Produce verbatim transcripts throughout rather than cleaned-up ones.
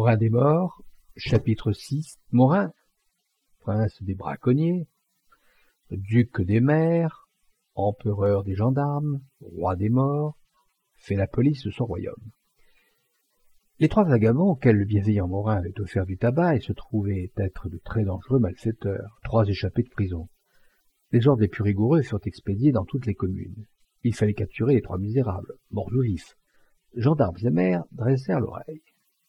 Morin des morts, chapitre six. Morin, prince des braconniers, duc des mers, empereur des gendarmes, roi des morts, fait la police de son royaume. Les trois vagabonds auxquels le bienveillant Morin avait offert du tabac et se trouvaient être de très dangereux malfaiteurs, trois échappés de prison. Les ordres les plus rigoureux furent expédiés dans toutes les communes. Il fallait capturer les trois misérables, morts ou vifs. Gendarmes et maires dressèrent l'oreille.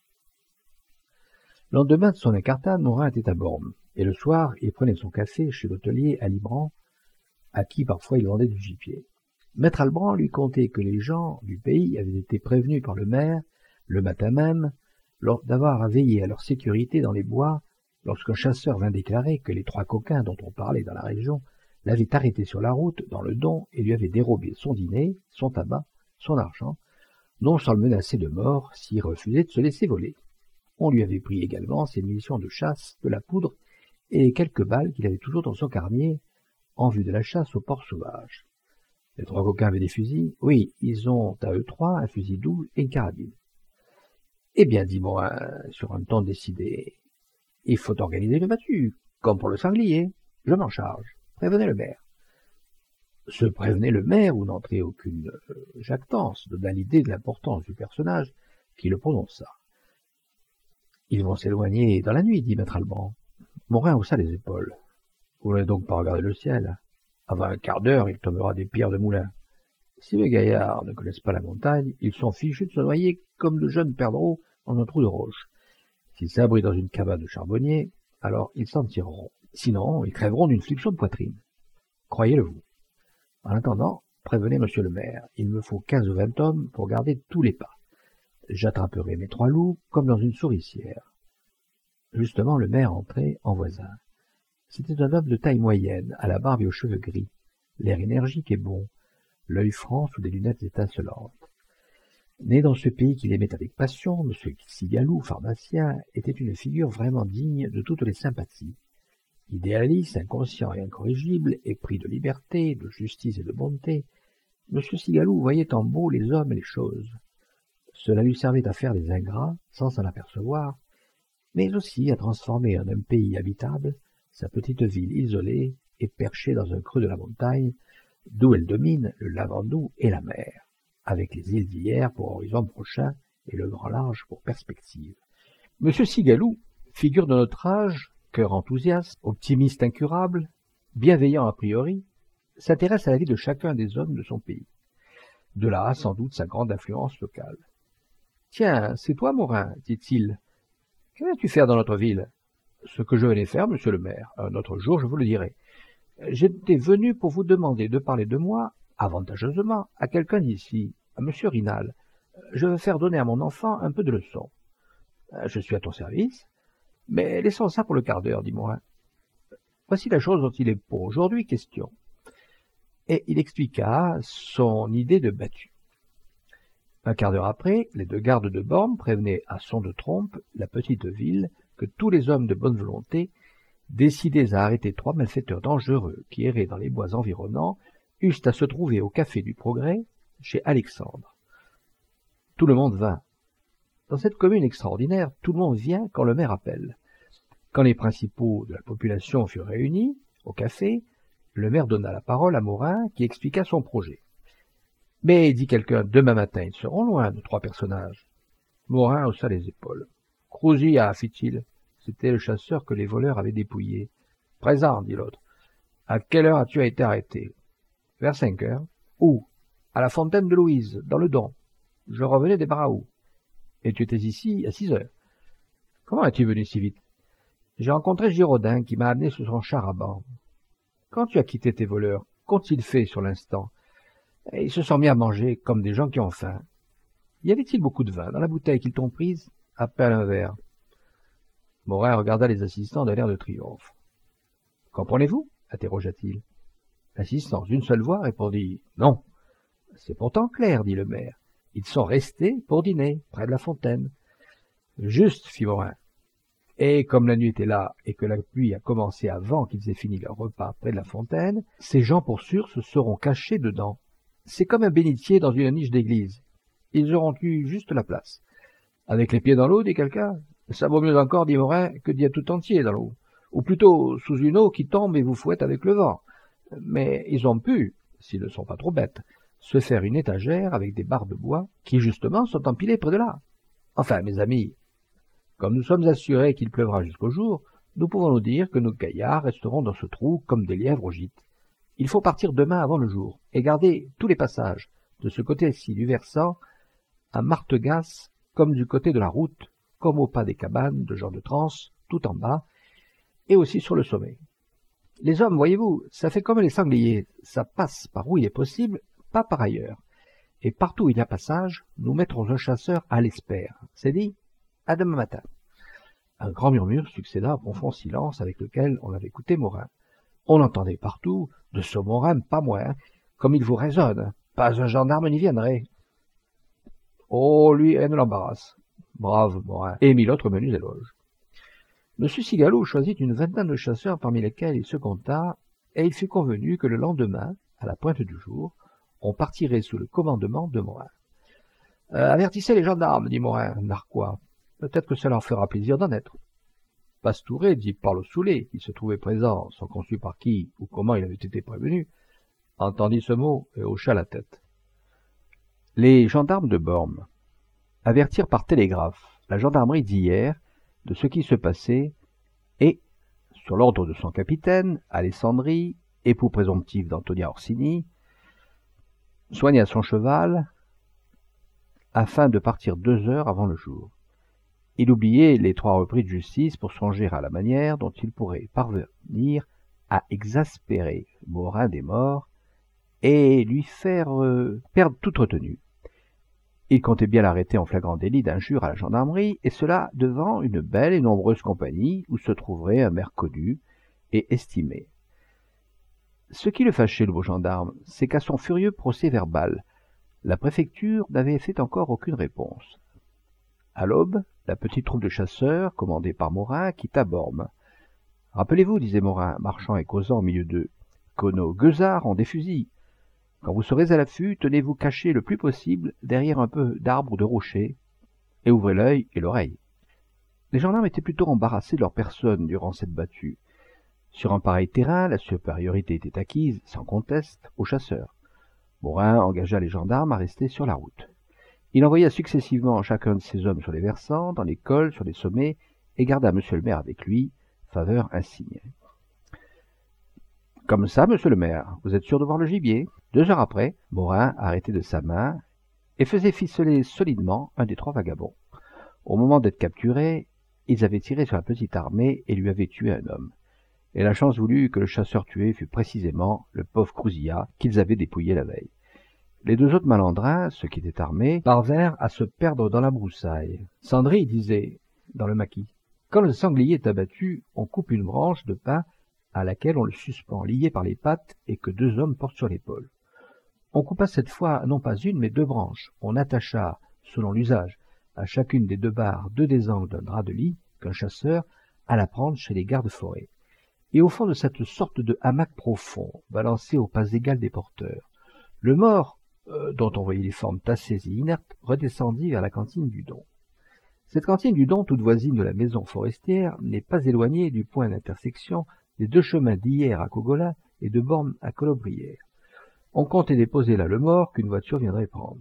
Le lendemain de son incartade, Morin était à Borne, et le soir, il prenait son café chez l'hôtelier Alibran, à qui parfois il vendait du gibier. Maître Alibran lui contait que les gens du pays avaient été prévenus par le maire, le matin même, d'avoir à veiller à leur sécurité dans les bois, lorsqu'un chasseur vint déclarer que les trois coquins dont on parlait dans la région l'avaient arrêté sur la route dans le Don et lui avaient dérobé son dîner, son tabac, son argent, non sans le menacer de mort s'il refusait de se laisser voler. On lui avait pris également ses munitions de chasse, de la poudre et quelques balles qu'il avait toujours dans son carnier en vue de la chasse aux porcs sauvages. Les trois coquins avaient des fusils. Oui, ils ont à eux trois un fusil double et une carabine. Eh bien, dit Morin, sur un ton décidé, il faut organiser le battu, comme pour le sanglier. Je m'en charge. Prévenez le maire. Se prévenait le maire ou n'entrait aucune euh, jactance, donna l'idée de l'importance du personnage qui le prononça. Ils vont s'éloigner dans la nuit, dit maître Alban. Morin haussa les épaules. Vous n'avez donc pas regardé le ciel. Avant un quart d'heure, il tombera des pierres de moulin. Si les gaillards ne connaissent pas la montagne, ils sont fichus de se noyer comme de jeunes perdreaux dans un trou de roche. S'ils s'abritent dans une cabane de charbonnier, alors ils s'en tireront. Sinon, ils crèveront d'une fluxion de poitrine. Croyez-le vous. En attendant, prévenez monsieur le maire, il me faut quinze ou vingt hommes pour garder tous les pas. J'attraperai mes trois loups comme dans une souricière. Justement, le maire entrait en voisin. C'était un homme de taille moyenne, à la barbe et aux cheveux gris, l'air énergique et bon, l'œil franc sous des lunettes étincelantes. Né dans ce pays qu'il aimait avec passion, M. Cigaloux, pharmacien, était une figure vraiment digne de toutes les sympathies. Idéaliste, inconscient et incorrigible, épris de liberté, de justice et de bonté, M. Cigaloux voyait en beau les hommes et les choses. Cela lui servait à faire des ingrats, sans s'en apercevoir, mais aussi à transformer en un pays habitable sa petite ville isolée et perchée dans un creux de la montagne, d'où elle domine le Lavandou et la mer, avec les îles d'hier pour horizon prochain et le grand large pour perspective. M. Cigaloux, figure de notre âge, cœur enthousiaste, optimiste incurable, bienveillant a priori, s'intéresse à la vie de chacun des hommes de son pays. De là, sans doute, sa grande influence locale. « Tiens, c'est toi, Morin, dit-il. Que viens-tu faire dans notre ville ?»« Ce que je venais faire, monsieur le maire. Un autre jour, je vous le dirai. J'étais venu pour vous demander de parler de moi, avantageusement, à quelqu'un d'ici, à monsieur Rinal. Je veux faire donner à mon enfant un peu de leçons. Je suis à ton service, mais laissons ça pour le quart d'heure, dit Morin. Voici la chose dont il est pour aujourd'hui question. » Et il expliqua son idée de battu. Un quart d'heure après, les deux gardes de Borne prévenaient à son de trompe la petite ville que tous les hommes de bonne volonté, décidés à arrêter trois malfaiteurs dangereux qui erraient dans les bois environnants, eussent à se trouver au Café du Progrès, chez Alexandre. Tout le monde vint. Dans cette commune extraordinaire, tout le monde vient quand le maire appelle. Quand les principaux de la population furent réunis, au café, le maire donna la parole à Morin qui expliqua son projet. « Mais, dit quelqu'un, demain matin, ils seront loin, nos trois personnages. » Morin haussa les épaules. « Crouzilla, fit-il. C'était le chasseur que les voleurs avaient dépouillé. « Présent, dit l'autre. À quelle heure as-tu été arrêté ? » « Vers cinq heures. »« Où ? » ?»« À la fontaine de Louise, dans le Don. Je revenais des Baraous. »« Et tu étais ici à six heures. »« Comment es-tu venu si vite ? » ?»« J'ai rencontré Giraudin qui m'a amené sur son char à banc. »« Quand tu as quitté tes voleurs, qu'ont-ils fait sur l'instant ? » ?»« Ils se sont mis à manger comme des gens qui ont faim. »« Y avait-il beaucoup de vin dans la bouteille qu'ils t'ont prise ? » ?»« À peine un verre. » Morin regarda les assistants d'un air de triomphe. « Comprenez-vous ? » interrogea-t-il. L'assistant, d'une seule voix, répondit « Non. »« C'est pourtant clair, dit le maire. Ils sont restés pour dîner, près de la fontaine. »« Juste, fit Morin. Et comme la nuit était là et que la pluie a commencé avant qu'ils aient fini leur repas près de la fontaine, ces gens pour sûr se seront cachés dedans. C'est comme un bénitier dans une niche d'église. Ils auront eu juste la place. »« Avec les pieds dans l'eau, dit quelqu'un. » Ça vaut mieux encore, dit Morin, que d'y être tout entier dans l'eau. Ou plutôt sous une eau qui tombe et vous fouette avec le vent. Mais ils ont pu, s'ils ne sont pas trop bêtes, se faire une étagère avec des barres de bois qui, justement, sont empilées près de là. Enfin, mes amis, comme nous sommes assurés qu'il pleuvra jusqu'au jour, nous pouvons nous dire que nos gaillards resteront dans ce trou comme des lièvres au gîte. Il faut partir demain avant le jour et garder tous les passages, de ce côté-ci du versant, à Martegasse, comme du côté de la route, comme au pas des cabanes de Jean de Trans, tout en bas, et aussi sur le sommet. Les hommes, voyez-vous, ça fait comme les sangliers, ça passe par où il est possible, pas par ailleurs. Et partout où il y a passage, nous mettrons un chasseur à l'espère. C'est dit? À demain matin. Un grand murmure succéda au profond silence avec lequel on avait écouté Morin. On entendait partout, de ce Morin pas moins, comme il vous raisonne, pas un gendarme n'y viendrait. Oh, lui, rien ne l'embarrasse. Brave Morin, et mille autres menus éloges. Monsieur Cigalou choisit une vingtaine de chasseurs parmi lesquels il se compta, et il fut convenu que le lendemain, à la pointe du jour, on partirait sous le commandement de Morin. Euh, avertissez les gendarmes, dit Morin, narquois. Peut-être que cela leur fera plaisir d'en être. Pastouret, dit Parle-Soulet, qui se trouvait présent, sans qu'on sût par qui ou comment il avait été prévenu, entendit ce mot et hocha la tête. Les gendarmes de Bormes avertirent par télégraphe la gendarmerie d'hier de ce qui se passait et, sur l'ordre de son capitaine, Alessandri, époux présomptif d'Antonia Orsini, soigna son cheval afin de partir deux heures avant le jour. Il oubliait les trois repris de justice pour songer à la manière dont il pourrait parvenir à exaspérer Morin des Morts et lui faire euh, perdre toute retenue. Il comptait bien l'arrêter en flagrant délit d'injure à la gendarmerie, et cela devant une belle et nombreuse compagnie où se trouverait un maire connu et estimé. Ce qui le fâchait, le beau gendarme, c'est qu'à son furieux procès-verbal, la préfecture n'avait fait encore aucune réponse. À l'aube, la petite troupe de chasseurs, commandée par Morin, quitta Bormes. « Rappelez-vous, disait Morin, marchant et causant au milieu d'eux, que nos gueusards ont des fusils. Quand vous serez à l'affût, tenez-vous caché le plus possible derrière un peu d'arbres ou de rochers, et ouvrez l'œil et l'oreille. » Les gendarmes étaient plutôt embarrassés de leur personne durant cette battue. Sur un pareil terrain, la supériorité était acquise, sans conteste, aux chasseurs. Morin engagea les gendarmes à rester sur la route. Il envoya successivement chacun de ses hommes sur les versants, dans les cols, sur les sommets, et garda monsieur le maire avec lui, faveur insigne. « Comme ça, monsieur le maire, vous êtes sûr de voir le gibier ?» Deux heures après, Morin arrêtait de sa main et faisait ficeler solidement un des trois vagabonds. Au moment d'être capturés, ils avaient tiré sur la petite armée et lui avaient tué un homme. Et la chance voulut que le chasseur tué fût précisément le pauvre Crouzillat qu'ils avaient dépouillé la veille. Les deux autres malandrins, ceux qui étaient armés, parvinrent à se perdre dans la broussaille. Sandry disait, dans le maquis, « Quand le sanglier est abattu, on coupe une branche de pin à laquelle on le suspend, lié par les pattes et que deux hommes portent sur l'épaule. On coupa cette fois non pas une, mais deux branches. On attacha, selon l'usage, à chacune des deux barres deux des angles d'un drap de lit qu'un chasseur alla prendre chez les gardes-forêts. Et au fond de cette sorte de hamac profond, balancé au pas égal des porteurs, le mort, euh, dont on voyait les formes tassées et inertes, redescendit vers la cantine du Don. Cette cantine du Don, toute voisine de la maison forestière, n'est pas éloignée du point d'intersection des deux chemins d'Hyères à Cogola et de Bormes à Colobrières. On comptait déposer là le mort qu'une voiture viendrait prendre.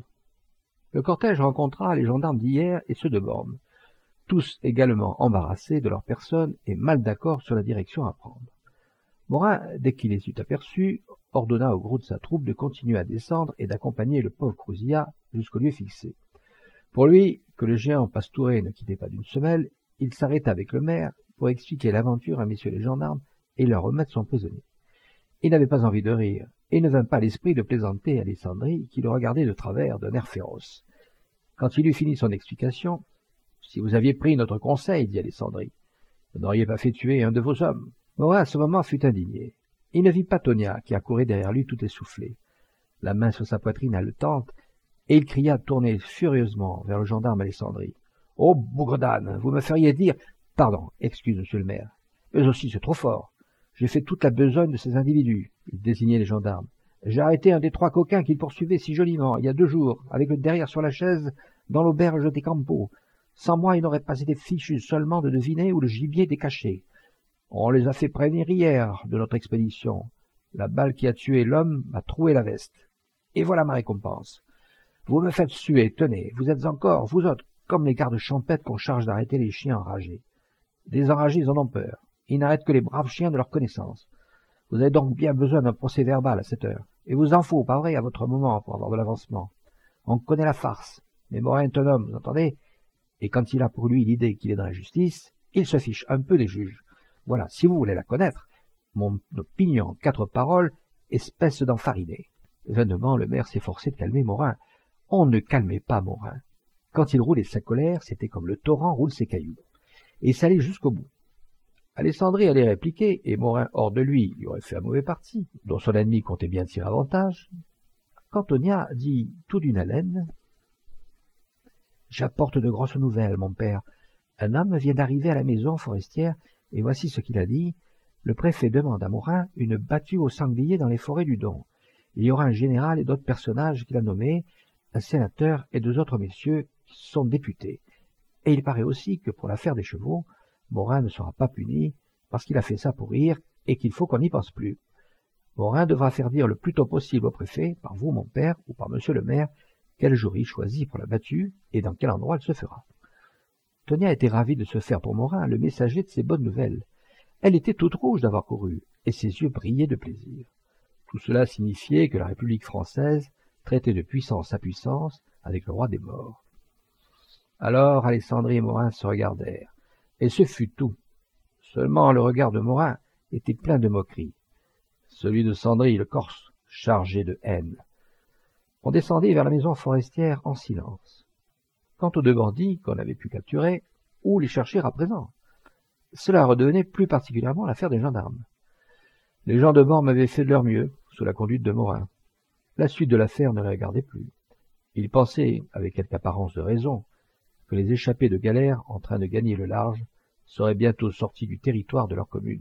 Le cortège rencontra les gendarmes d'Hyères et ceux de Bormes, tous également embarrassés de leur personne et mal d'accord sur la direction à prendre. Morin, dès qu'il les eut aperçus, ordonna au gros de sa troupe de continuer à descendre et d'accompagner le pauvre Crouzillat jusqu'au lieu fixé. Pour lui, que le géant Pastouret ne quittait pas d'une semelle, il s'arrêta avec le maire pour expliquer l'aventure à messieurs les gendarmes et leur remettre son prisonnier. Il n'avait pas envie de rire, et ne vint pas l'esprit de plaisanter Alessandri, qui le regardait de travers d'un air féroce. Quand il eut fini son explication, « Si vous aviez pris notre conseil, dit Alessandri, vous n'auriez pas fait tuer un de vos hommes. » Morin, à ce moment, fut indigné. Il ne vit pas Tonia, qui accourait derrière lui tout essoufflée, la main sur sa poitrine haletante, et il cria, tourné furieusement vers le gendarme Alessandri. « Oh, bougre d'âne, vous me feriez dire... »« Pardon, excuse, monsieur le maire, mais aussi c'est trop fort. J'ai fait toute la besogne de ces individus. » Il désignait les gendarmes. « J'ai arrêté un des trois coquins qu'ils poursuivaient si joliment, il y a deux jours, avec le derrière sur la chaise, dans l'auberge des Campos. Sans moi, il n'aurait pas été fichu seulement de deviner où le gibier était caché. On les a fait prévenir hier de notre expédition. La balle qui a tué l'homme m'a troué la veste. Et voilà ma récompense. Vous me faites suer, tenez, vous êtes encore, vous autres, comme les gardes champêtres qu'on charge d'arrêter les chiens enragés. Des enragés, ils en ont peur. Ils n'arrêtent que les braves chiens de leur connaissance. Vous avez donc bien besoin d'un procès verbal à cette heure. Et vous en faut, pas vrai, à votre moment, pour avoir de l'avancement. On connaît la farce. Mais Morin est un homme, vous entendez? Et quand il a pour lui l'idée qu'il est dans la justice, il se fiche un peu des juges. Voilà, si vous voulez la connaître, mon opinion en quatre paroles, espèce d'enfariné. Vainement, le maire s'efforçait de calmer Morin. On ne calmait pas Morin. Quand il roulait sa colère, c'était comme le torrent roule ses cailloux. Et ça allait jusqu'au bout. Alessandri allait répliquer, et Morin, hors de lui, lui aurait fait un mauvais parti, dont son ennemi comptait bien tirer avantage. Qu'Antonia dit tout d'une haleine. « J'apporte de grosses nouvelles, mon père. Un homme vient d'arriver à la maison forestière, et voici ce qu'il a dit. Le préfet demande à Morin une battue au sanglier dans les forêts du Don. Il y aura un général et d'autres personnages qu'il a nommés, un sénateur et deux autres messieurs qui sont députés. Et il paraît aussi que pour l'affaire des chevaux, Morin ne sera pas puni, parce qu'il a fait ça pour rire, et qu'il faut qu'on n'y pense plus. Morin devra faire dire le plus tôt possible au préfet, par vous, mon père, ou par monsieur le maire, quel jour il choisit pour la battue, et dans quel endroit elle se fera. Tonia était ravie de se faire pour Morin le messager de ses bonnes nouvelles. Elle était toute rouge d'avoir couru, et ses yeux brillaient de plaisir. Tout cela signifiait que la République française traitait de puissance à puissance avec le roi des morts. Alors Alessandri et Morin se regardèrent, et ce fut tout. Seulement le regard de Morin était plein de moquerie, celui de Sandri le Corse, chargé de haine. On descendit vers la maison forestière en silence. Quant aux deux bandits qu'on avait pu capturer, où les chercher à présent? Cela redevenait plus particulièrement l'affaire des gendarmes. Les gens de Bormes avaient fait de leur mieux, sous la conduite de Morin. La suite de l'affaire ne les regardait plus. Ils pensaient, avec quelque apparence de raison, que les échappés de galère en train de gagner le large seraient bientôt sortis du territoire de leur commune.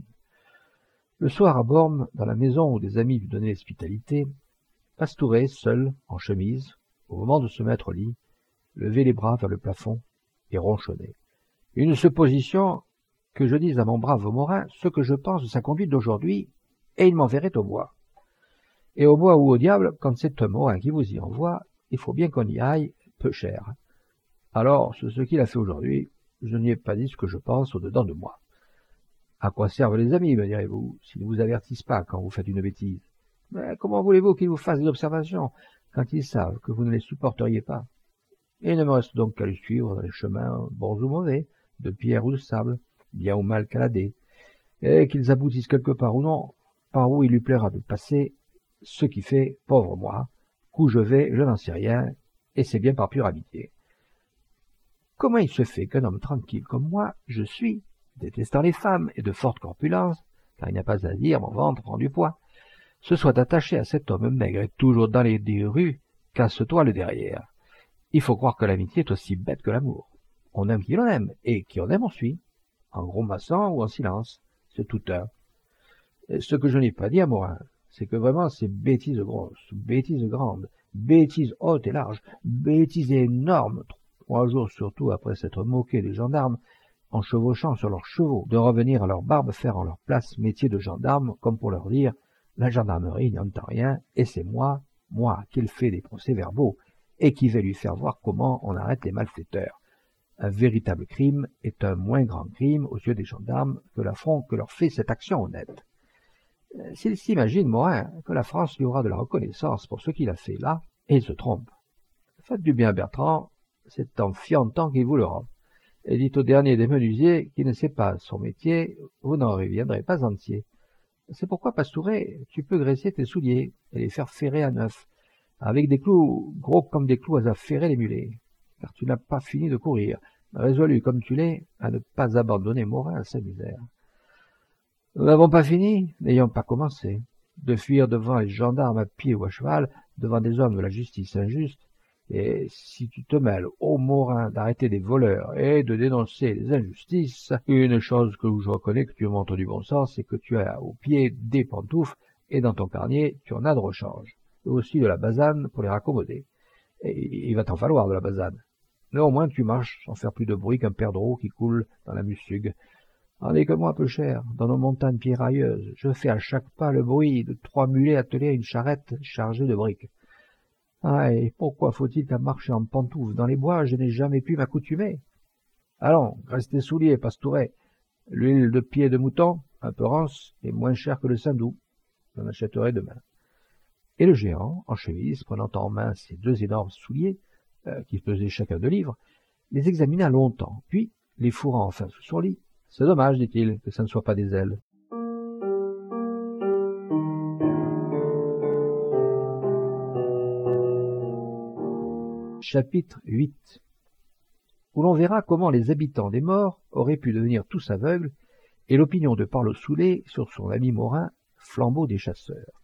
Le soir à Bormes, dans la maison où des amis lui donnaient l'hospitalité, Pastouret, seul, en chemise, au moment de se mettre au lit, levait les bras vers le plafond et ronchonnait. Une supposition que je dise à mon brave Morin ce que je pense de sa conduite d'aujourd'hui, et il m'enverrait au bois. Et au bois ou au diable, quand c'est un Morin qui vous y envoie, il faut bien qu'on y aille peu cher. Alors, sur ce qu'il a fait aujourd'hui, je n'y ai pas dit ce que je pense au-dedans de moi. À quoi servent les amis, me direz-vous, s'ils ne vous avertissent pas quand vous faites une bêtise? Mais comment voulez-vous qu'ils vous fassent des observations quand ils savent que vous ne les supporteriez pas? Et il ne me reste donc qu'à les suivre dans les chemins bons ou mauvais, de pierre ou de sable, bien ou mal caladés, et qu'ils aboutissent quelque part ou non, par où il lui plaira de passer, ce qui fait, pauvre moi, qu'où je vais, je n'en sais rien, et c'est bien par pure amitié. Comment il se fait qu'un homme tranquille comme moi, je suis, détestant les femmes et de forte corpulence, car il n'y a pas à dire, mon ventre prend du poids, se soit attaché à cet homme maigre et toujours dans les des rues, casse-toi le derrière. Il faut croire que l'amitié est aussi bête que l'amour. On aime qui l'on aime, et qui on aime on suit, en gros maçon ou en silence, c'est tout un. Et ce que je n'ai pas dit à Morin, c'est que vraiment c'est bêtise grosse, bêtise grande, bêtise haute et large, bêtise énorme, trois jours surtout après s'être moqué des gendarmes, en chevauchant sur leurs chevaux, de revenir à leur barbe faire en leur place métier de gendarme, comme pour leur dire « la gendarmerie n'y entend rien, et c'est moi, moi qui le fais des procès-verbaux, et qui vais lui faire voir comment on arrête les malfaiteurs. Un véritable crime est un moins grand crime aux yeux des gendarmes que l'affront que leur fait cette action honnête. » S'il s'imagine, Morin, que la France lui aura de la reconnaissance pour ce qu'il a fait là, et il se trompe. Faites du bien, Bertrand, c'est en fiantant qu'il vous le rend. Et dites au dernier des menuisiers qui ne sait pas son métier, vous n'en reviendrez pas entier. C'est pourquoi, Pastouret, tu peux graisser tes souliers et les faire ferrer à neuf, avec des clous gros comme des clous à ferrer les mulets, car tu n'as pas fini de courir, résolu comme tu l'es à ne pas abandonner Morin à sa misère. Nous n'avons pas fini, n'ayons pas commencé, de fuir devant les gendarmes à pied ou à cheval, devant des hommes de la justice injuste, et si tu te mêles, ô Morin, d'arrêter des voleurs et de dénoncer les injustices, une chose que je reconnais que tu montres du bon sens, c'est que tu as au pied des pantoufles, et dans ton carnier, tu en as de rechange, et aussi de la basane pour les raccommoder. Et il va t'en falloir de la basane. Néanmoins, tu marches sans faire plus de bruit qu'un perdreau qui coule dans la Mussug. Rendez que moi peu cher, dans nos montagnes pierrailleuses, je fais à chaque pas le bruit de trois mulets attelés à une charrette chargée de briques. Ah, et pourquoi faut-il qu'à marcher en pantoufles dans les bois, je n'ai jamais pu m'accoutumer? Allons, graisse tes souliers, pastouret. L'huile de pied de mouton, un peu rance, est moins chère que le saindoux. J'en achèterai demain. Et le géant, en chemise, prenant en main ses deux énormes souliers, euh, qui pesaient chacun deux livres, les examina longtemps, puis, les fourrant enfin sous son lit, « C'est dommage, dit-il, que ça ne soit pas des ailes. » Chapitre huit, où l'on verra comment les habitants des morts auraient pu devenir tous aveugles, et l'opinion de Parle Soulé sur son ami Morin, flambeau des chasseurs.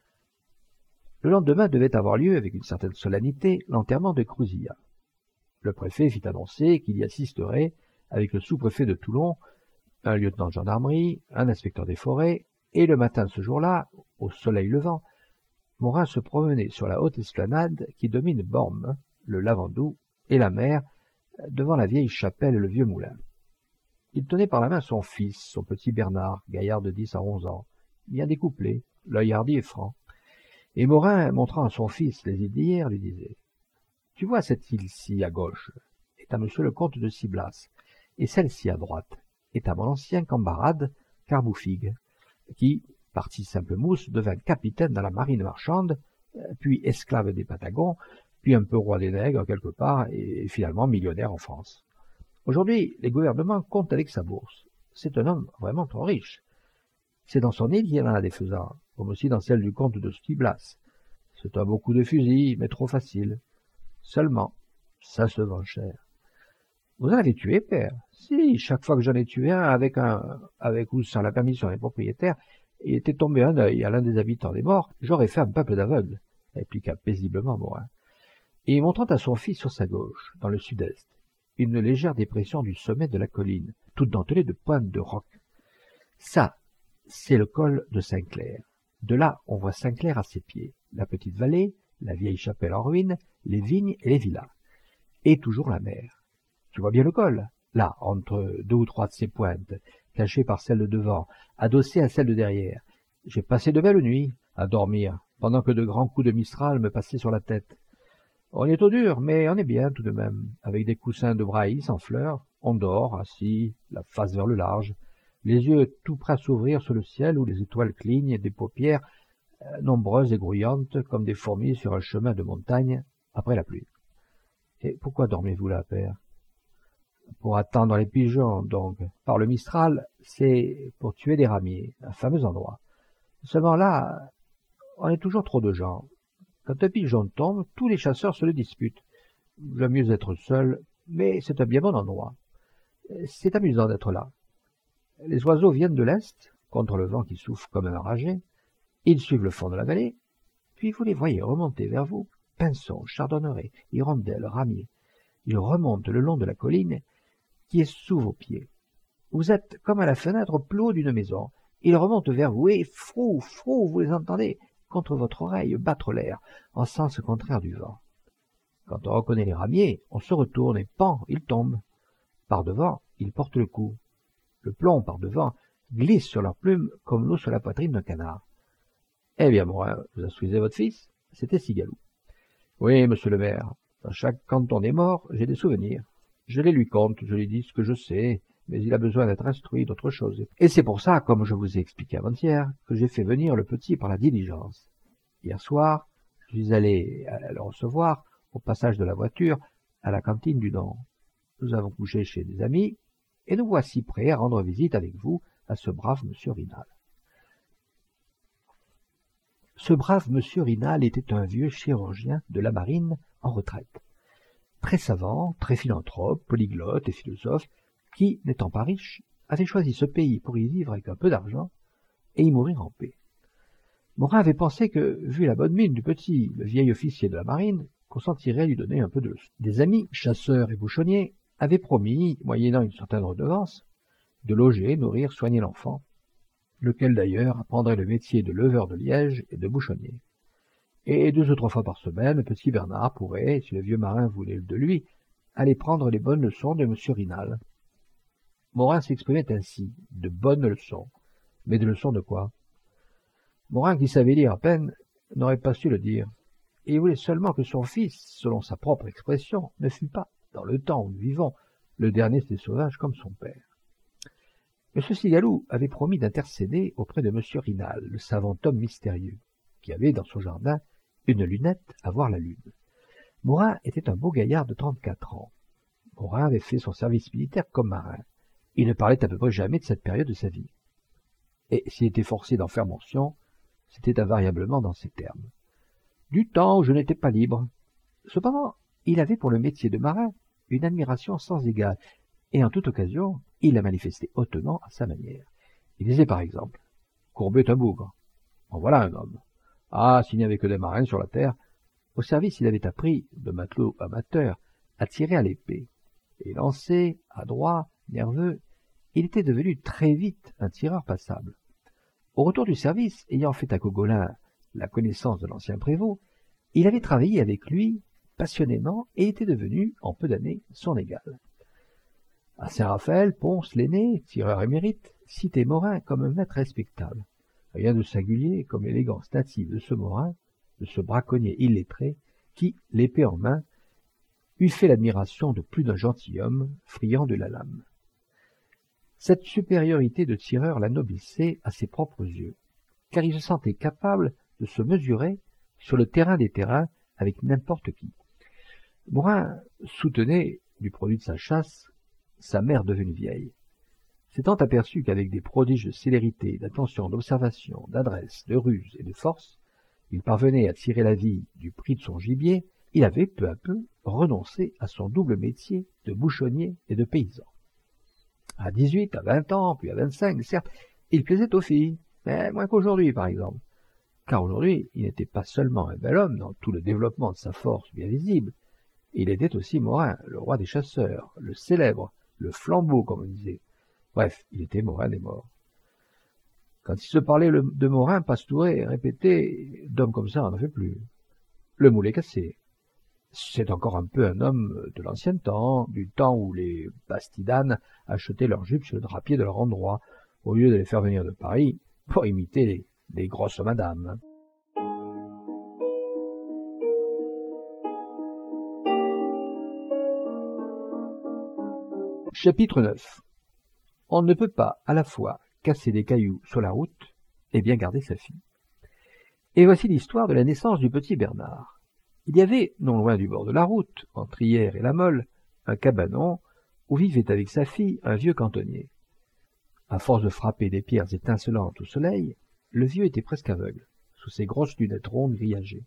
Le lendemain devait avoir lieu, avec une certaine solennité, l'enterrement de Crouzillat. Le préfet fit annoncer qu'il y assisterait, avec le sous-préfet de Toulon, un lieutenant de gendarmerie, un inspecteur des forêts, et le matin de ce jour-là, au soleil levant, Morin se promenait sur la haute esplanade qui domine Bormes, le Lavandou et la mer, devant la vieille chapelle et le vieux moulin. Il tenait par la main son fils, son petit Bernard, gaillard de dix à onze ans, bien découplé, l'œil hardi et franc. Et Morin, montrant à son fils les îles d'hier, lui disait « Tu vois cette île-ci à gauche est à monsieur le comte de Ciblas, et celle-ci à droite est à mon ancien camarade Carboufigue, qui, parti simple mousse, devint capitaine dans la marine marchande, puis esclave des Patagons, puis un peu roi des nègres quelque part, et finalement millionnaire en France. Aujourd'hui, les gouvernements comptent avec sa bourse. C'est un homme vraiment trop riche. C'est dans son île qu'il y en a des faisans, comme aussi dans celle du comte de Ciblas. C'est un beau coup de fusil, mais trop facile. Seulement, ça se vend cher. Vous en avez tué, père? Si, chaque fois que j'en ai tué un, avec un, avec ou sans la permission des propriétaires, il était tombé un œil à l'un des habitants des morts, j'aurais fait un peuple d'aveugles, répliqua paisiblement Morin. Et montrant à son fils sur sa gauche, dans le sud-est, une légère dépression du sommet de la colline, toute dentelée de pointes de roc. Ça, c'est le col de Saint-Clair. De là, on voit Saint-Clair à ses pieds, la petite vallée, la vieille chapelle en ruine, les vignes et les villas. Et toujours la mer. Tu vois bien le col, là, entre deux ou trois de ces pointes, cachées par celle de devant, adossées à celle de derrière. J'ai passé de belles nuits à dormir, pendant que de grands coups de Mistral me passaient sur la tête. On est au dur, mais on est bien tout de même. Avec des coussins de braïs en fleurs, on dort, assis, la face vers le large, les yeux tout prêts à s'ouvrir sur le ciel où les étoiles clignent, des paupières euh, nombreuses et grouillantes, comme des fourmis sur un chemin de montagne après la pluie. Et pourquoi dormez-vous là, père? Pour attendre les pigeons, donc. Par le Mistral, c'est pour tuer des ramiers, un fameux endroit. Seulement là, on est toujours trop de gens. Quand un pigeon tombe, tous les chasseurs se le disputent. J'aime mieux être seul, mais c'est un bien bon endroit. C'est amusant d'être là. Les oiseaux viennent de l'est, contre le vent qui souffle comme un enragé. Ils suivent le fond de la vallée, puis vous les voyez remonter vers vous, pinsons, chardonnerets, hirondelles, ramiers. Ils remontent le long de la colline qui est sous vos pieds. Vous êtes comme à la fenêtre au plus haut d'une maison. Ils remontent vers vous et frou, frou, vous les entendez contre votre oreille battre l'air, en sens contraire du vent. Quand on reconnaît les ramiers, on se retourne et pan, ils tombent. Par devant, ils portent le coup. Le plomb par devant glisse sur leurs plumes comme l'eau sur la poitrine d'un canard. Eh bien, moi, vous instruisez votre fils? C'était Cigalou. Oui, monsieur le maire, dans chaque canton des morts, j'ai des souvenirs. Je les lui conte, je lui dis ce que je sais, mais il a besoin d'être instruit d'autre chose. Et c'est pour ça, comme je vous ai expliqué avant-hier, que j'ai fait venir le petit par la diligence. Hier soir, je suis allé le recevoir, au passage de la voiture, à la cantine du Don. Nous avons couché chez des amis, et nous voici prêts à rendre visite avec vous à ce brave monsieur Rinal. Ce brave monsieur Rinal était un vieux chirurgien de la marine en retraite. Très savant, très philanthrope, polyglotte et philosophe, qui, n'étant pas riche, avait choisi ce pays pour y vivre avec un peu d'argent et y mourir en paix. Morin avait pensé que, vu la bonne mine du petit, le vieil officier de la marine, qu'on sentirait lui donner un peu de leçon. Des amis, chasseurs et bouchonniers, avaient promis, moyennant une certaine redevance, de loger, nourrir, soigner l'enfant, lequel d'ailleurs apprendrait le métier de leveur de liège et de bouchonnier. Et deux ou trois fois par semaine, le petit Bernard pourrait, si le vieux marin voulait de lui, aller prendre les bonnes leçons de M. Rinal. Morin s'exprimait ainsi, de bonnes leçons. Mais de leçons de quoi? Morin, qui savait lire à peine, n'aurait pas su le dire. Et il voulait seulement que son fils, selon sa propre expression, ne fût pas, dans le temps où nous vivons, le dernier des sauvages comme son père. M. Cigaloux avait promis d'intercéder auprès de M. Rinal, le savant homme mystérieux, qui avait dans son jardin une lunette à voir la lune. Morin était un beau gaillard de trente-quatre ans. Morin avait fait son service militaire comme marin. Il ne parlait à peu près jamais de cette période de sa vie. Et s'il était forcé d'en faire mention, c'était invariablement dans ces termes. Du temps où je n'étais pas libre. Cependant, il avait pour le métier de marin une admiration sans égale, et en toute occasion, il la manifestait hautement à sa manière. Il disait par exemple, « Courbet est un bougre. En voilà un homme. Ah, s'il n'y avait que des marins sur la terre. » Au service, il avait appris, de matelot amateur, à tirer à l'épée. Et lancé, adroit, nerveux, il était devenu très vite un tireur passable. Au retour du service, ayant fait à Cogolin la connaissance de l'ancien prévôt, il avait travaillé avec lui passionnément et était devenu, en peu d'années, son égal. À Saint-Raphaël, Ponce, l'aîné, tireur émérite, citait Morin comme un maître respectable. Rien de singulier comme l'élégance native de ce Morin, de ce braconnier illettré, qui, l'épée en main, eût fait l'admiration de plus d'un gentilhomme friand de la lame. Cette supériorité de tireur l'anoblissait à ses propres yeux, car il se sentait capable de se mesurer sur le terrain des terrains avec n'importe qui. Morin soutenait, du produit de sa chasse, sa mère devenue vieille. S'étant aperçu qu'avec des prodiges de célérité, d'attention, d'observation, d'adresse, de ruse et de force, il parvenait à tirer la vie du prix de son gibier, il avait peu à peu renoncé à son double métier de bouchonnier et de paysan. À dix-huit, à vingt ans, puis à vingt-cinq, certes, il plaisait aux filles, mais moins qu'aujourd'hui, par exemple. Car aujourd'hui, il n'était pas seulement un bel homme dans tout le développement de sa force bien visible, il était aussi Morin, le roi des chasseurs, le célèbre, le flambeau, comme on disait. Bref, il était Morin des morts. Quand il se parlait de Morin, Pastouret répétait « d'homme comme ça, on n'en fait plus ». Le moule est cassé. C'est encore un peu un homme de l'ancien temps, du temps où les bastidanes achetaient leurs jupes chez le drapier de leur endroit, au lieu de les faire venir de Paris pour imiter les, les grosses madames. Chapitre neuf. On ne peut pas à la fois casser des cailloux sur la route et bien garder sa fille. Et voici l'histoire de la naissance du petit Bernard. Il y avait, non loin du bord de la route, entre hier et la Molle, un cabanon où vivait avec sa fille un vieux cantonnier. À force de frapper des pierres étincelantes au soleil, le vieux était presque aveugle, sous ses grosses lunettes rondes grillagées.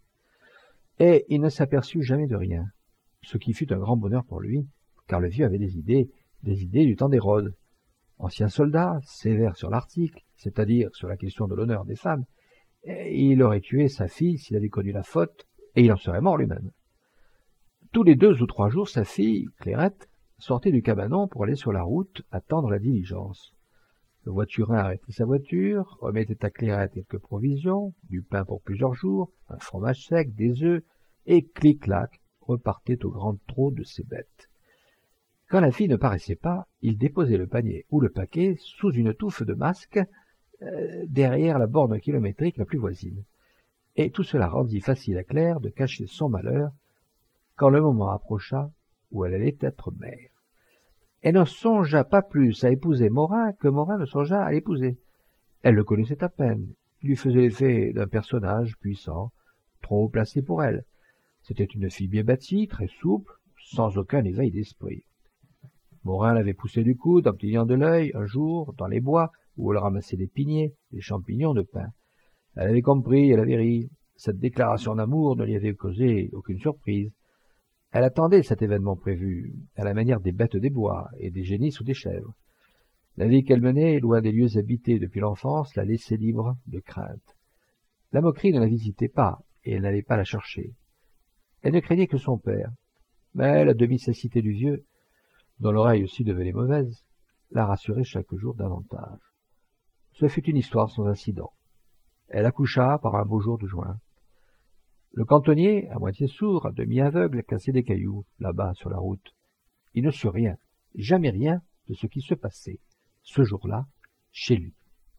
Et il ne s'aperçut jamais de rien, ce qui fut un grand bonheur pour lui, car le vieux avait des idées, des idées du temps d'Hérode. Ancien soldat, sévère sur l'article, c'est-à-dire sur la question de l'honneur des femmes, il aurait tué sa fille s'il avait connu la faute, et il en serait mort lui-même. Tous les deux ou trois jours, sa fille, Clairette, sortait du cabanon pour aller sur la route attendre la diligence. Le voiturin arrêtait sa voiture, remettait à Clairette quelques provisions, du pain pour plusieurs jours, un fromage sec, des œufs, et clic-clac, repartait au grand trot de ses bêtes. Quand la fille ne paraissait pas, il déposait le panier ou le paquet sous une touffe de masques euh, derrière la borne kilométrique la plus voisine. Et tout cela rendit facile à Claire de cacher son malheur quand le moment approcha où elle allait être mère. Elle ne songea pas plus à épouser Morin que Morin ne songea à l'épouser. Elle le connaissait à peine, il lui faisait l'effet d'un personnage puissant, trop haut placé pour elle. C'était une fille bien bâtie, très souple, sans aucun éveil d'esprit. Morin l'avait poussée du coude en clignant de l'œil, un jour, dans les bois, où elle ramassait des piniers, des champignons de pin. Elle avait compris, elle avait ri. Cette déclaration d'amour ne lui avait causé aucune surprise. Elle attendait cet événement prévu, à la manière des bêtes des bois et des génisses ou des chèvres. La vie qu'elle menait, loin des lieux habités depuis l'enfance, la laissait libre de crainte. La moquerie ne la visitait pas, et elle n'allait pas la chercher. Elle ne craignait que son père, mais la demi-satiété du vieux, dont l'oreille aussi devenait mauvaise, la rassurait chaque jour davantage. Ce fut une histoire sans incident. Elle accoucha par un beau jour de juin. Le cantonnier, à moitié sourd, à demi aveugle, cassait des cailloux, là-bas, sur la route, Il ne sut rien, jamais rien de ce qui se passait, ce jour-là, chez lui.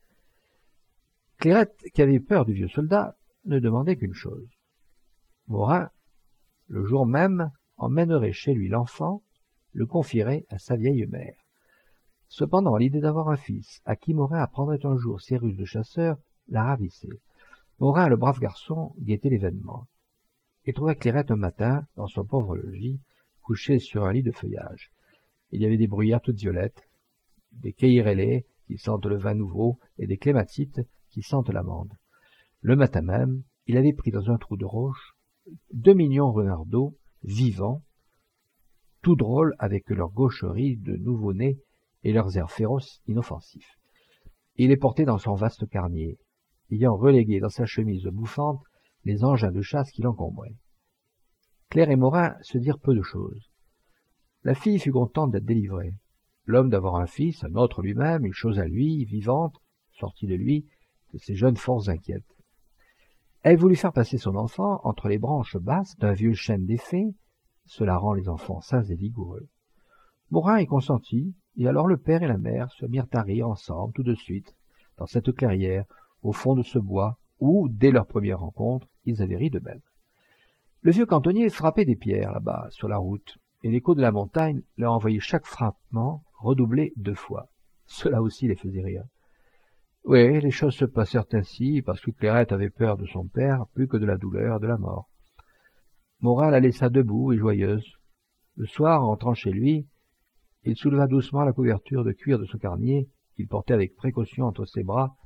Clairette, qui avait peur du vieux soldat, ne demandait qu'une chose. Morin, le jour même, emmènerait chez lui l'enfant, le confierait à sa vieille mère. Cependant, l'idée d'avoir un fils, à qui Morin apprendrait un jour ses ruses de chasseur, la ravissait. Morin, le brave garçon, guettait l'événement. Il trouva Clairette un matin, dans son pauvre logis, couchée sur un lit de feuillage. Il y avait des bruyères toutes violettes, des caillérellées qui sentent le vin nouveau et des clématites qui sentent l'amande. Le matin même, il avait pris dans un trou de roche deux mignons renardeaux, vivants, tout drôles avec leur gaucherie de nouveau-nés et leurs airs féroces inoffensifs. Il les portait dans son vaste carnier, ayant relégué dans sa chemise bouffante les engins de chasse qui l'encombraient. Claire et Morin se dirent peu de choses. La fille fut contente d'être délivrée. L'homme d'avoir un fils, un autre lui-même, une chose à lui, vivante, sortie de lui, de ses jeunes forces inquiètes. Elle voulut faire passer son enfant entre les branches basses d'un vieux chêne défait. Cela rend les enfants sains et vigoureux. Morin y consentit, et alors le père et la mère se mirent à rire ensemble tout de suite, dans cette clairière, au fond de ce bois, où, dès leur première rencontre, ils avaient ri d'eux-mêmes. Le vieux cantonnier frappait des pierres là-bas, sur la route, et l'écho de la montagne leur envoyait chaque frappement redoublé deux fois. Cela aussi les faisait rire. Oui, les choses se passèrent ainsi, parce que Clairette avait peur de son père plus que de la douleur de la mort. Morin la laissa debout et joyeuse. Le soir, en rentrant chez lui, il souleva doucement la couverture de cuir de son carnier, qu'il portait avec précaution entre ses bras,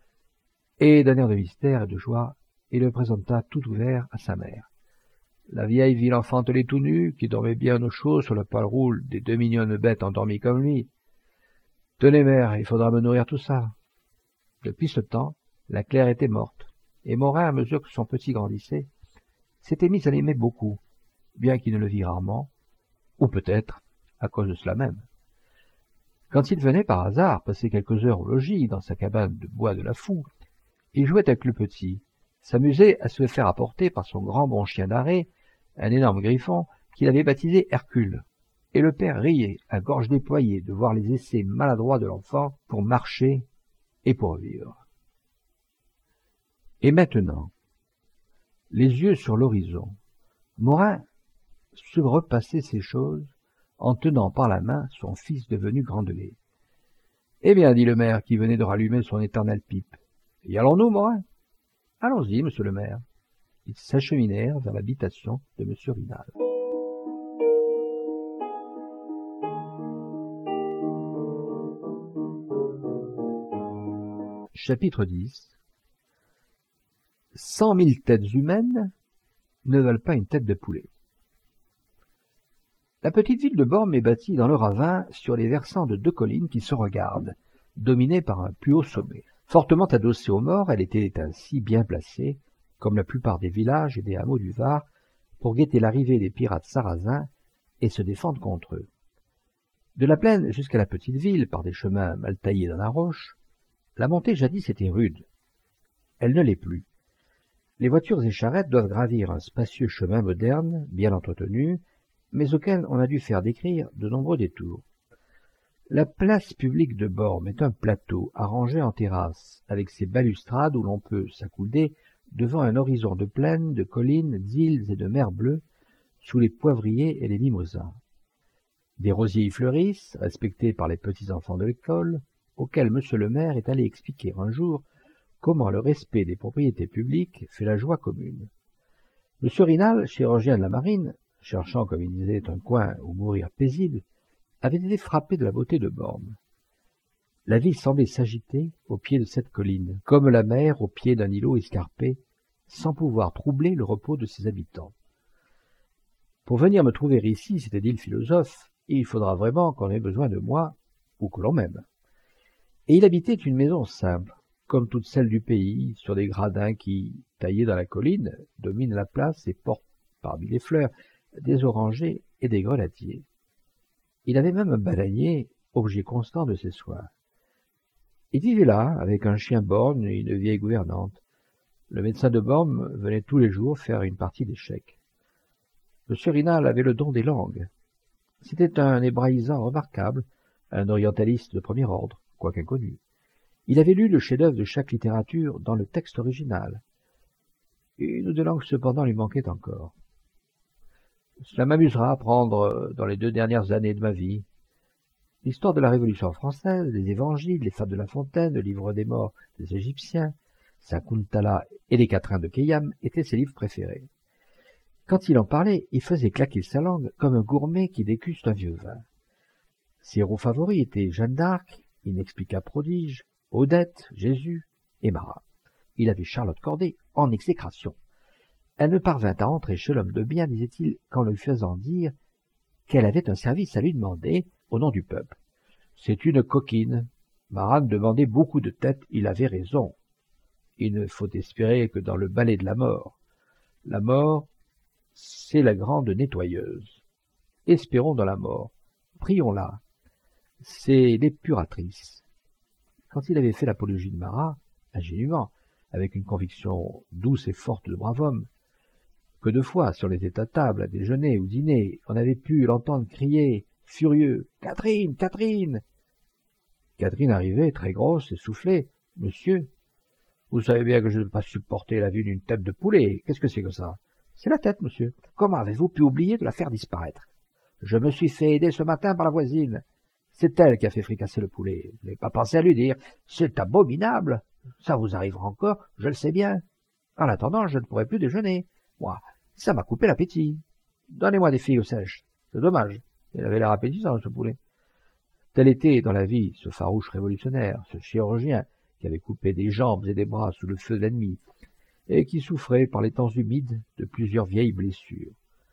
et d'un air de mystère et de joie, il le présenta tout ouvert à sa mère. La vieille vit l'enfant telé tout nu, qui dormait bien au chaud sur le poil roule des deux mignonnes bêtes endormies comme lui. « Tenez, mère, il faudra me nourrir tout ça. » Depuis ce temps, la Claire était morte, et Morin, à mesure que son petit grandissait, s'était mis à l'aimer beaucoup, bien qu'il ne le vît rarement, ou peut-être à cause de cela même. Quand il venait par hasard passer quelques heures au logis, dans sa cabane de bois de la Foue, il jouait avec le petit, s'amusait à se le faire apporter par son grand bon chien d'arrêt, un énorme griffon qu'il avait baptisé Hercule, et le père riait à gorge déployée de voir les essais maladroits de l'enfant pour marcher et pour vivre. Et maintenant, les yeux sur l'horizon, Morin sut repasser ces choses en tenant par la main son fils devenu Grandelet. « Eh bien, dit le maire qui venait de rallumer son éternelle pipe, y allons-nous, Morin ? » ?»« Allons-y, monsieur le maire. » Ils s'acheminèrent vers l'habitation de monsieur Rinal. Chapitre dix. Cent mille têtes humaines ne valent pas une tête de poulet. La petite ville de Bormes est bâtie dans le ravin sur les versants de deux collines qui se regardent, dominées par un plus haut sommet. Fortement adossée au mort, elle était ainsi bien placée, comme la plupart des villages et des hameaux du Var, pour guetter l'arrivée des pirates sarrasins et se défendre contre eux. De la plaine jusqu'à la petite ville, par des chemins mal taillés dans la roche, la montée jadis était rude. Elle ne l'est plus. Les voitures et charrettes doivent gravir un spacieux chemin moderne, bien entretenu, mais auquel on a dû faire décrire de nombreux détours. La place publique de Bormes est un plateau arrangé en terrasse, avec ses balustrades où l'on peut s'accouder devant un horizon de plaines, de collines, d'îles et de mers bleues, sous les poivriers et les mimosas. Des rosiers y fleurissent, respectés par les petits-enfants de l'école, auxquels monsieur le maire est allé expliquer un jour comment le respect des propriétés publiques fait la joie commune. Monsieur Rinal, chirurgien de la marine, cherchant, comme il disait, un coin où mourir paisible, avait été frappé de la beauté de Bormes. La ville semblait s'agiter au pied de cette colline, comme la mer au pied d'un îlot escarpé, sans pouvoir troubler le repos de ses habitants. « Pour venir me trouver ici, s'était dit le philosophe, il faudra vraiment qu'on ait besoin de moi, ou que l'on m'aime. » Et il habitait une maison simple, comme toutes celles du pays, sur des gradins qui, taillés dans la colline, dominent la place et portent, parmi les fleurs, des orangers et des grenadiers. Il avait même un bananier, objet constant de ses soins. Il vivait là, avec un chien borgne et une vieille gouvernante. Le médecin de Bormes venait tous les jours faire une partie d'échecs. Monsieur Rinal avait le don des langues. C'était un hébraïsant remarquable, un orientaliste de premier ordre, quoique inconnu. Il avait lu le chef-d'œuvre de chaque littérature dans le texte original. Une ou deux langues cependant lui manquait encore. Cela m'amusera à apprendre dans les deux dernières années de ma vie l'histoire de la Révolution française, les évangiles, les fables de La Fontaine, le livre des morts des Égyptiens, Sakuntala et les quatrains de Khayyam étaient ses livres préférés. Quand il en parlait, il faisait claquer sa langue comme un gourmet qui déguste un vieux vin. Ses héros favoris étaient Jeanne d'Arc, Inexplicable prodige, Odette, Jésus et Marat. Il avait Charlotte Corday en exécration. Elle ne parvint à entrer chez l'homme de bien, disait-il, qu'en lui faisant dire qu'elle avait un service à lui demander au nom du peuple. C'est une coquine. Marat demandait beaucoup de têtes, il avait raison. Il ne faut espérer que dans le balai de la mort. La mort, c'est la grande nettoyeuse. Espérons dans la mort. Prions-la. C'est l'épuratrice. Quand il avait fait l'apologie de Marat, ingénument, avec une conviction douce et forte de brave homme, que de fois, sur les états de table, à déjeuner ou dîner, on avait pu l'entendre crier, furieux, « Catherine, Catherine !» Catherine arrivait, très grosse, essoufflée. « Monsieur, vous savez bien que je ne peux pas supporter la vue d'une tête de poulet. Qu'est-ce que c'est que ça ?»« C'est la tête, monsieur. Comment avez-vous pu oublier de la faire disparaître ? Je me suis fait aider ce matin par la voisine. C'est elle qui a fait fricasser le poulet. Vous n'avez pas pensé à lui dire « C'est abominable. Ça vous arrivera encore, je le sais bien. En attendant, je ne pourrai plus déjeuner. Moi, ça m'a coupé l'appétit. Donnez-moi des figues sèches. C'est dommage. Il avait l'air appétissant, ce poulet. » Tel était dans la vie ce farouche révolutionnaire, ce chirurgien qui avait coupé des jambes et des bras sous le feu de l'ennemi, et qui souffrait par les temps humides de plusieurs vieilles blessures.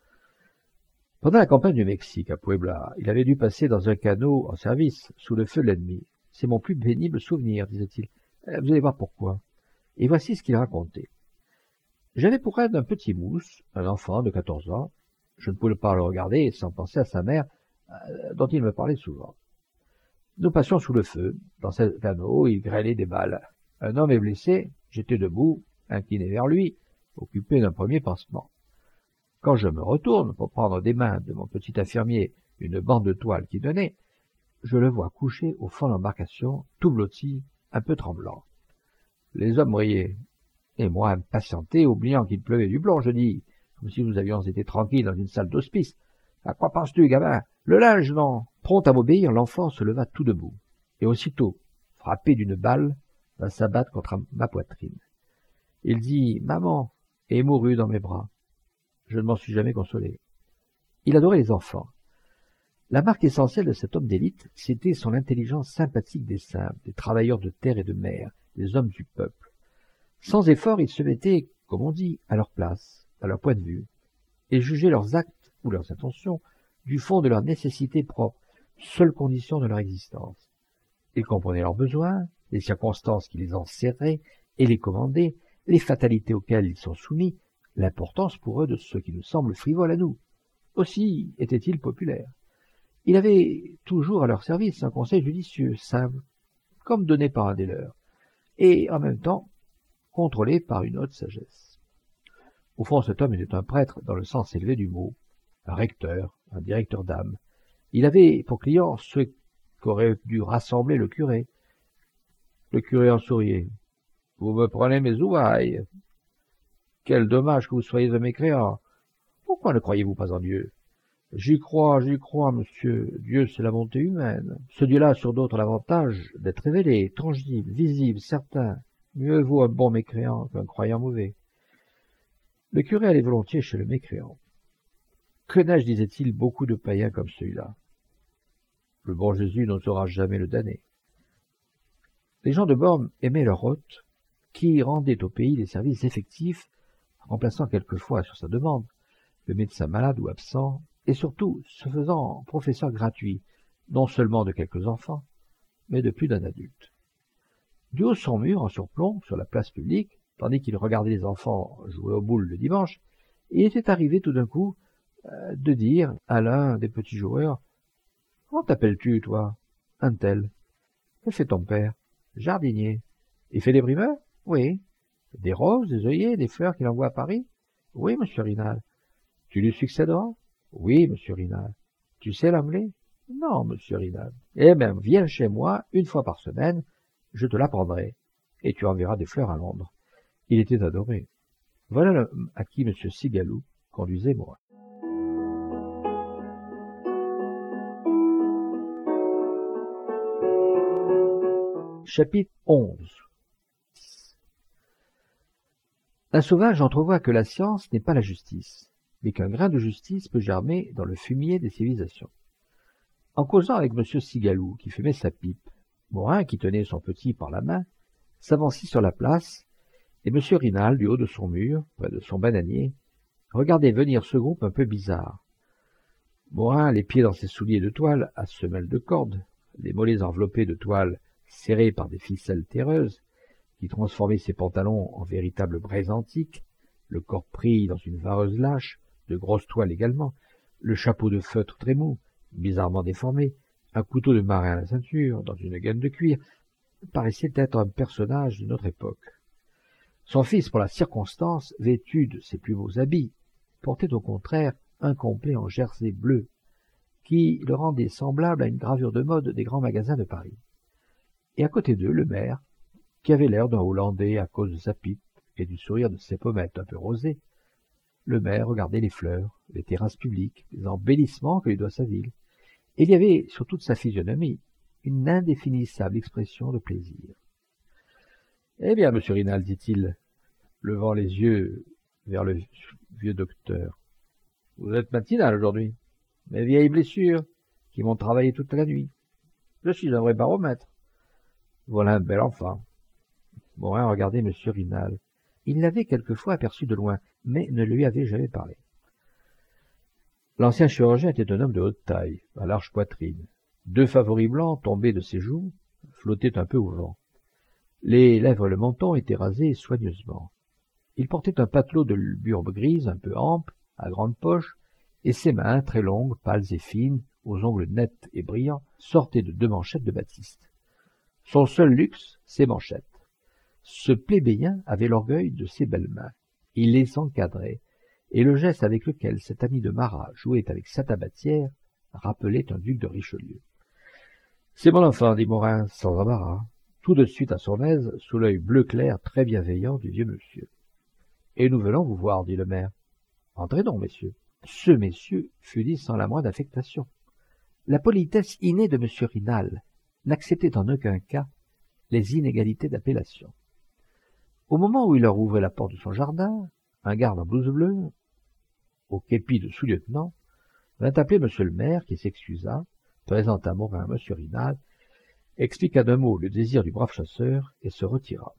Pendant la campagne du Mexique, à Puebla, il avait dû passer dans un canot en service, sous le feu de l'ennemi. « C'est mon plus pénible souvenir, disait-il. Vous allez voir pourquoi. » Et voici ce qu'il racontait. J'avais pour aide un petit mousse, un enfant de quatorze ans. Je ne pouvais pas le regarder sans penser à sa mère, dont il me parlait souvent. Nous passions sous le feu. Dans ce canot, il grêlait des balles. Un homme est blessé, j'étais debout, incliné vers lui, occupé d'un premier pansement. Quand je me retourne pour prendre des mains de mon petit infirmier une bande de toile qui donnait, je le vois couché au fond de l'embarcation, tout blotti, un peu tremblant. Les hommes riaient, et moi impatienté, oubliant qu'il pleuvait du blond, je dis, comme si nous avions été tranquilles dans une salle d'hospice, « À quoi penses-tu, gamin? Le linge, non ?» Prompt à m'obéir, l'enfant se leva tout debout, et aussitôt, frappé d'une balle, va s'abattre contre ma poitrine. Il dit « Maman » et mourut dans mes bras. Je ne m'en suis jamais consolé. Il adorait les enfants. La marque essentielle de cet homme d'élite, c'était son intelligence sympathique des simples, des travailleurs de terre et de mer, des hommes du peuple. Sans effort, il se mettait, comme on dit, à leur place, à leur point de vue, et jugeait leurs actes ou leurs intentions du fond de leur nécessité propre, seule condition de leur existence. Il comprenait leurs besoins, les circonstances qui les enserraient et les commandaient, les fatalités auxquelles ils sont soumis, l'importance pour eux de ce qui nous semble frivole à nous. Aussi était-il populaire. Il avait toujours à leur service un conseil judicieux, simple, comme donné par un des leurs, et en même temps contrôlé par une haute sagesse. Au fond, cet homme était un prêtre dans le sens élevé du mot, un recteur, un directeur d'âme. Il avait pour client ceux qu'aurait dû rassembler le curé. Le curé en souriait. « Vous me prenez mes ouailles. Quel dommage que vous soyez un mécréant. Pourquoi ne croyez-vous pas en Dieu? » « J'y crois, j'y crois, monsieur. Dieu, c'est la bonté humaine. Ce Dieu-là a sur d'autres l'avantage d'être révélé, tangible, visible, certain. Mieux vaut un bon mécréant qu'un croyant mauvais. » Le curé allait volontiers chez le mécréant. Que n'ai-je, disait-il, beaucoup de païens comme celui-là. Le bon Jésus n'osera jamais le damner. Les gens de borne aimaient leur hôte, qui rendait au pays des services effectifs, remplaçant quelquefois sur sa demande le médecin malade ou absent, et surtout se faisant professeur gratuit, non seulement de quelques enfants, mais de plus d'un adulte. Du haut de son mur, en surplomb, sur la place publique, tandis qu'il regardait les enfants jouer aux boules le dimanche, il était arrivé tout d'un coup euh, de dire à l'un des petits joueurs « Comment t'appelles-tu, toi ?»« Un tel. »« Que fait ton père ?»« Jardinier. »« Il fait des primeurs ?»« Oui. »« Des roses, des œillets, des fleurs qu'il envoie à Paris ?»« Oui, monsieur Rinal. »« Tu lui succéderas ?»« Oui, monsieur Rinal. » Tu sais l'anglais? Non, monsieur Rinald. Eh bien, viens chez moi une fois par semaine, je te l'apprendrai, et tu enverras des fleurs à Londres. Il était adoré. Voilà le, à qui monsieur Cigalou conduisait Morin. Chapitre onze. Un sauvage entrevoit que la science n'est pas la justice, mais qu'un grain de justice peut germer dans le fumier des civilisations. En causant avec monsieur Cigalou, qui fumait sa pipe, Morin, qui tenait son petit par la main, s'avançait sur la place, et monsieur Rinald, du haut de son mur, près de son bananier, regardait venir ce groupe un peu bizarre. Morin, les pieds dans ses souliers de toile à semelles de corde, les mollets enveloppés de toile serrés par des ficelles terreuses, qui transformaient ses pantalons en véritables braises antiques, le corps pris dans une vareuse lâche, de grosses toiles également, le chapeau de feutre très mou, bizarrement déformé, un couteau de marin à la ceinture, dans une gaine de cuir, paraissait être un personnage de notre époque. Son fils, pour la circonstance, vêtu de ses plus beaux habits, portait au contraire un complet en jersey bleu, qui le rendait semblable à une gravure de mode des grands magasins de Paris. Et à côté d'eux, le maire, qui avait l'air d'un Hollandais à cause de sa pipe et du sourire de ses pommettes un peu rosées. Le maire regardait les fleurs, les terrasses publiques, les embellissements que lui doit sa ville. Et il y avait sur toute sa physionomie une indéfinissable expression de plaisir. « Eh bien, monsieur Rinald, dit-il, levant les yeux vers le vieux docteur, vous êtes matinal aujourd'hui. Mes vieilles blessures, qui m'ont travaillé toute la nuit. Je suis un vrai baromètre. Voilà un bel enfant. » Morin regardait monsieur Rinald. Il l'avait quelquefois aperçu de loin, mais ne lui avait jamais parlé. L'ancien chirurgien était un homme de haute taille, à large poitrine. Deux favoris blancs tombés de ses joues flottaient un peu au vent. Les lèvres et le menton étaient rasés soigneusement. Il portait un patelot de burbe grise un peu ample, à grandes poches, et ses mains, très longues, pâles et fines, aux ongles nets et brillants, sortaient de deux manchettes de batiste. Son seul luxe, ses manchettes. Ce plébéien avait l'orgueil de ses belles mains. Il les encadrait, et le geste avec lequel cet ami de Marat jouait avec sa tabatière rappelait un duc de Richelieu. « C'est mon enfant, dit Morin, sans embarras, tout de suite à son aise, sous l'œil bleu clair très bienveillant du vieux monsieur. « Et nous venons vous voir, dit le maire. « Entrez donc, messieurs. » Ce messieurs fut dit sans la moindre affectation. La politesse innée de monsieur Rinald n'acceptait en aucun cas les inégalités d'appellation. Au moment où il leur ouvrait la porte de son jardin, un garde en blouse bleue, au képi de sous-lieutenant, vint appeler monsieur le maire, qui s'excusa, présenta Morin à monsieur Rinald, expliqua d'un mot le désir du brave chasseur et se retira.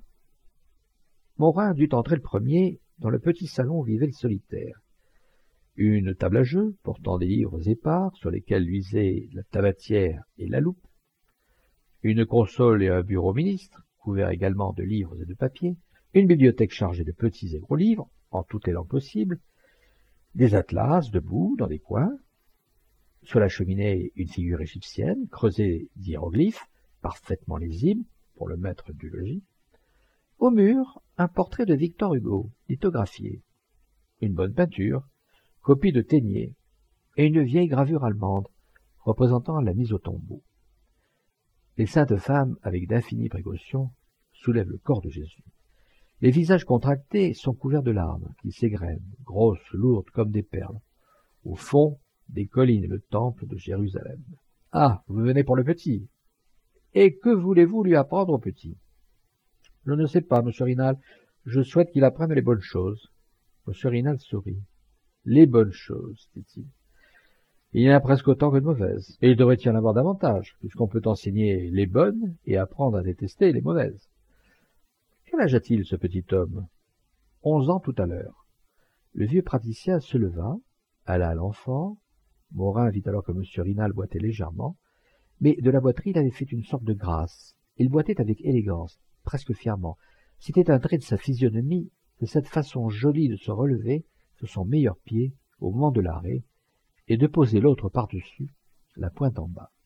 Morin dut entrer le premier dans le petit salon où vivait le solitaire. Une table à jeu, portant des livres épars, sur lesquels luisaient la tabatière et la loupe, une console et un bureau ministre, couverts également de livres et de papiers, une bibliothèque chargée de petits et gros livres, en toutes les langues possibles, des atlas debout dans des coins, sur la cheminée une figure égyptienne, creusée d'hiéroglyphes, parfaitement lisible, pour le maître du logis, au mur, un portrait de Victor Hugo, lithographié, une bonne peinture, copie de Téniers, et une vieille gravure allemande, représentant la mise au tombeau. Les saintes femmes, avec d'infinies précautions, soulèvent le corps de Jésus. Les visages contractés sont couverts de larmes qui s'égrènent, grosses, lourdes comme des perles. Au fond, des collines et le temple de Jérusalem. « Ah, vous venez pour le petit. Et que voulez-vous lui apprendre au petit ?»« Je ne sais pas, monsieur Rinald. Je souhaite qu'il apprenne les bonnes choses. » Monsieur Rinald sourit. « Les bonnes choses, dit-il. Il y en a presque autant que de mauvaises. Et il devrait y en avoir davantage, puisqu'on peut enseigner les bonnes et apprendre à détester les mauvaises. Quel âge a-t-il, ce petit homme ? Onze ans tout à l'heure. Le vieux praticien se leva, alla à l'enfant. Morin vit alors que monsieur Rinald boitait légèrement, mais de la boiterie il avait fait une sorte de grâce. Il boitait avec élégance, presque fièrement. C'était un trait de sa physionomie que cette façon jolie de se relever sur son meilleur pied au moment de l'arrêt, et de poser l'autre par-dessus, la pointe en bas.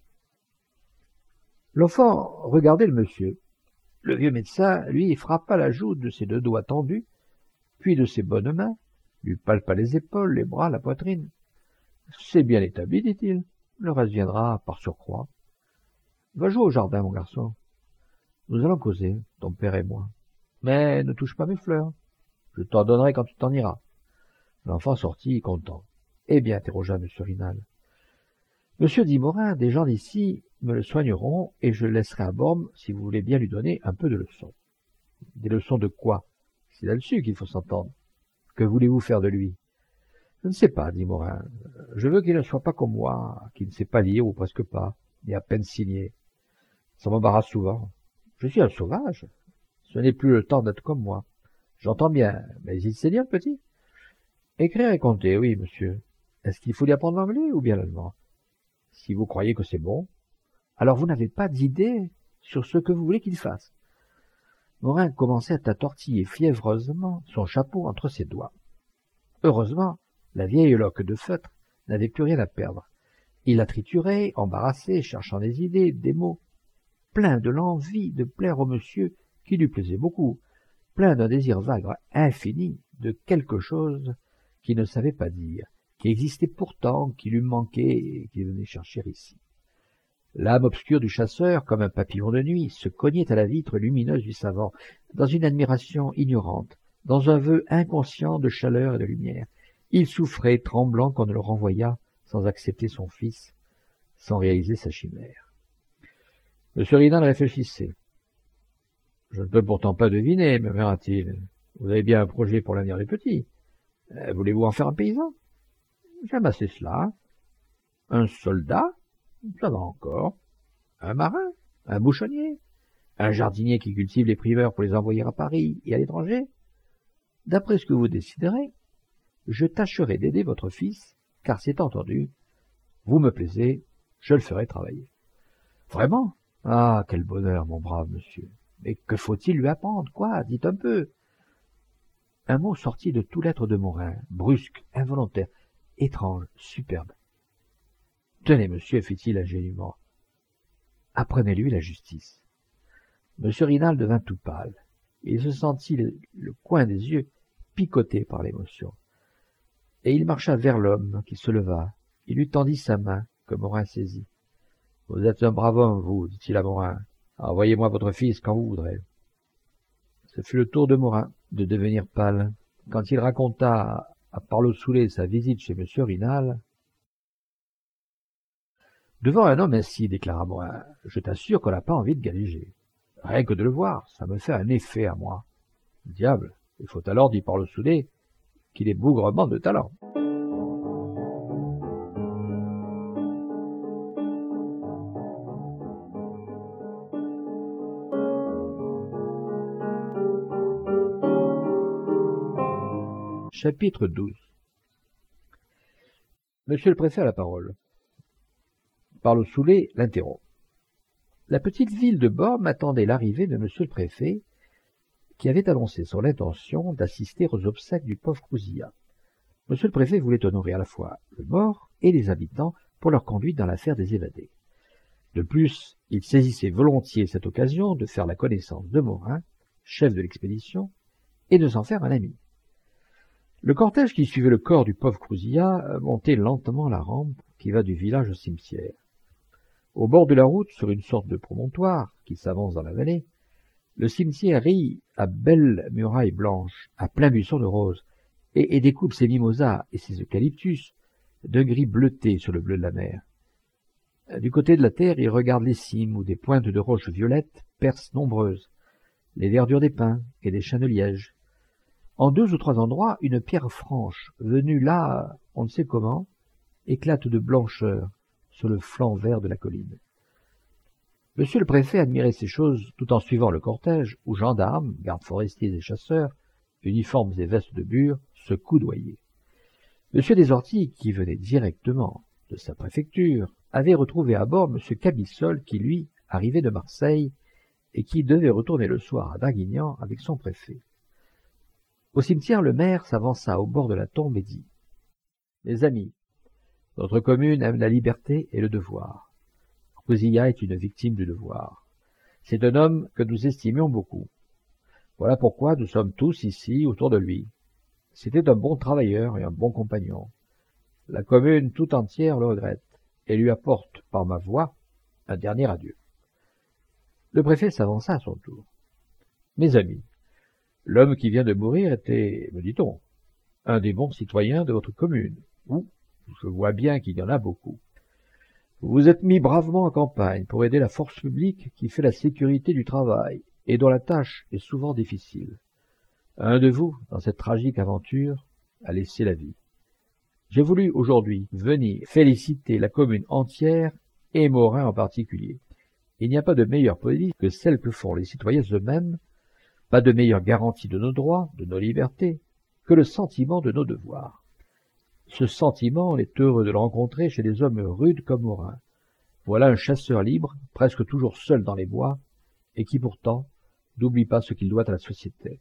L'enfant regardait le monsieur. Le vieux médecin, lui, frappa la joue de ses deux doigts tendus, puis de ses bonnes mains, lui palpa les épaules, les bras, la poitrine. C'est bien établi, dit-il. Le reste viendra par surcroît. Va jouer au jardin, mon garçon. Nous allons causer, ton père et moi. Mais ne touche pas mes fleurs. Je t'en donnerai quand tu t'en iras. L'enfant sortit content. Eh bien, interrogea M. Rinal. Monsieur dit Morin, des gens d'ici me le soigneront et je le laisserai à Bormes si vous voulez bien lui donner un peu de leçons. Des leçons de quoi? C'est là-dessus qu'il faut s'entendre. Que voulez-vous faire de lui? Je ne sais pas, dit Morin. Je veux qu'il ne soit pas comme moi, qu'il ne sait pas lire ou presque pas, ni à peine signer. Ça m'embarrasse souvent. Je suis un sauvage. Ce n'est plus le temps d'être comme moi. J'entends bien, mais il sait lire, le petit? Écrire et compter, oui, monsieur. Est-ce qu'il faut lui apprendre l'anglais ou bien l'allemand? Si vous croyez que c'est bon, alors vous n'avez pas d'idée sur ce que vous voulez qu'il fasse. Morin commençait à tortiller fiévreusement son chapeau entre ses doigts. Heureusement, la vieille loque de feutre n'avait plus rien à perdre. Il la triturait, embarrassé, cherchant des idées, des mots, plein de l'envie de plaire au monsieur qui lui plaisait beaucoup, plein d'un désir vague infini de quelque chose qu'il ne savait pas dire, qui existait pourtant, qui lui manquait et qu'il venait chercher ici. L'âme obscure du chasseur, comme un papillon de nuit, se cognait à la vitre lumineuse du savant, dans une admiration ignorante, dans un vœu inconscient de chaleur et de lumière. Il souffrait, tremblant qu'on ne le renvoyât sans accepter son fils, sans réaliser sa chimère. M. Rinal réfléchissait. « Je ne peux pourtant pas deviner, murmura-t-il. Vous avez bien un projet pour l'avenir des petits. Euh, Voulez-vous en faire un paysan? J'aime assez cela. Un soldat? Ça va encore. Un marin? Un bouchonnier? Un jardinier qui cultive les primeurs pour les envoyer à Paris et à l'étranger? D'après ce que vous déciderez, je tâcherai d'aider votre fils, car c'est entendu. Vous me plaisez, je le ferai travailler. Vraiment? Ah, quel bonheur, mon brave monsieur. Mais que faut-il lui apprendre? Quoi? Dites un peu. Un mot sortit de tout l'être de Morin, brusque, involontaire, étrange, superbe. Tenez, monsieur, fit-il ingénument, apprenez-lui la justice. Monsieur Rinal devint tout pâle. Il se sentit le, le coin des yeux picoté par l'émotion. Et il marcha vers l'homme qui se leva. Il lui tendit sa main, que Morin saisit. « Vous êtes un brave homme, vous, dit-il à Morin. Envoyez-moi votre fils quand vous voudrez. » Ce fut le tour de Morin de devenir pâle. Quand il raconta à Parle-Soulé sa visite chez M. Rinal, « Devant un homme ainsi, déclara Morin, je t'assure qu'on n'a pas envie de galéger. Rien que de le voir, ça me fait un effet à moi. Diable, il faut alors, dit Parle-Soulé, qu'il est bougrement de talent. » Chapitre douze. Monsieur le préfet a la parole. Parle-Soulé l'interrompt. La petite ville de Bormes attendait l'arrivée de monsieur le préfet, qui avait annoncé son intention d'assister aux obsèques du pauvre Crouzillat. Monsieur le préfet voulait honorer à la fois le mort et les habitants pour leur conduite dans l'affaire des évadés. De plus, il saisissait volontiers cette occasion de faire la connaissance de Morin, chef de l'expédition, et de s'en faire un ami. Le cortège qui suivait le corps du pauvre Crouzillat montait lentement la rampe qui va du village au cimetière. Au bord de la route, sur une sorte de promontoire qui s'avance dans la vallée, le cimetière rit à belles murailles blanches, à plein buisson de roses, et, et découpe ses mimosas et ses eucalyptus de gris bleuté sur le bleu de la mer. Du côté de la terre, il regarde les cimes où des pointes de roches violettes percent nombreuses, les verdures des pins et des chênes de liège. En deux ou trois endroits, une pierre franche, venue là, on ne sait comment, éclate de blancheur sur le flanc vert de la colline. Monsieur le préfet admirait ces choses tout en suivant le cortège, où gendarmes, gardes forestiers et chasseurs, uniformes et vestes de bure, se coudoyaient. Monsieur Desorties, qui venait directement de sa préfecture, avait retrouvé à bord monsieur Cabissol, qui, lui, arrivait de Marseille, et qui devait retourner le soir à Draguignan avec son préfet. Au cimetière, le maire s'avança au bord de la tombe et dit « Mes amis, notre commune aime la liberté et le devoir. Crouzillat est une victime du devoir. C'est un homme que nous estimions beaucoup. Voilà pourquoi nous sommes tous ici autour de lui. C'était un bon travailleur et un bon compagnon. La commune tout entière le regrette et lui apporte, par ma voix, un dernier adieu. Le préfet s'avança à son tour. Mes amis, l'homme qui vient de mourir était, me dit-on, un des bons citoyens de votre commune, où je vois bien qu'il y en a beaucoup. Vous vous êtes mis bravement en campagne pour aider la force publique qui fait la sécurité du travail et dont la tâche est souvent difficile. Un de vous, dans cette tragique aventure, a laissé la vie. J'ai voulu aujourd'hui venir féliciter la commune entière et Morin en particulier. Il n'y a pas de meilleure police que celle que font les citoyens eux-mêmes, pas de meilleure garantie de nos droits, de nos libertés, que le sentiment de nos devoirs. Ce sentiment, on est heureux de le rencontrer chez des hommes rudes comme Morin. Voilà un chasseur libre, presque toujours seul dans les bois, et qui pourtant n'oublie pas ce qu'il doit à la société.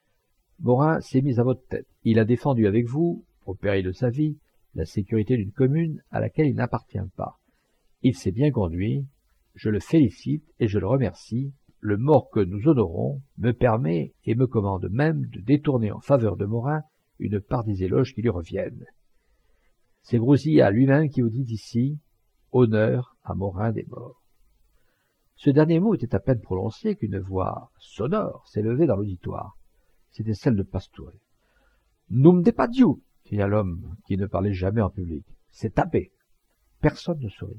Morin s'est mis à votre tête. Il a défendu avec vous, au péril de sa vie, la sécurité d'une commune à laquelle il n'appartient pas. Il s'est bien conduit, je le félicite et je le remercie. Le mort que nous honorons me permet et me commande même de détourner en faveur de Morin une part des éloges qui lui reviennent. C'est Grousillat lui-même qui vous dit ici « Honneur à Morin des morts ». Ce dernier mot était à peine prononcé qu'une voix sonore s'est levée dans l'auditoire. C'était celle de Pastouret. « Num de Padiou » cria l'homme qui ne parlait jamais en public. « C'est tapé !» Personne ne sourit.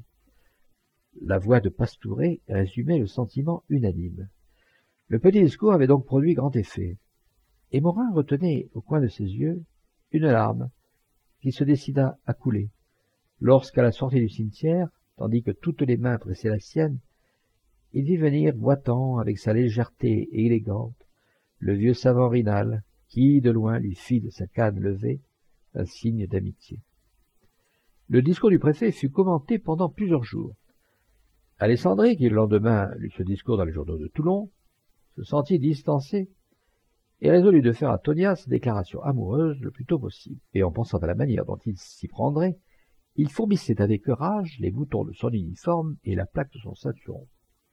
La voix de Pastouret résumait le sentiment unanime. Le petit discours avait donc produit grand effet. Et Morin retenait au coin de ses yeux une larme qui se décida à couler, lorsqu'à la sortie du cimetière, tandis que toutes les mains pressaient la sienne, il vit venir boitant avec sa légèreté élégante le vieux savant Rinal, qui, de loin, lui fit de sa canne levée un signe d'amitié. Le discours du préfet fut commenté pendant plusieurs jours. Alessandri, qui le lendemain lut ce discours dans les journaux de Toulon, se sentit distancé et résolut de faire à Tonias déclaration amoureuse le plus tôt possible. Et en pensant à la manière dont il s'y prendrait, il fourbissait avec rage les boutons de son uniforme et la plaque de son ceinturon.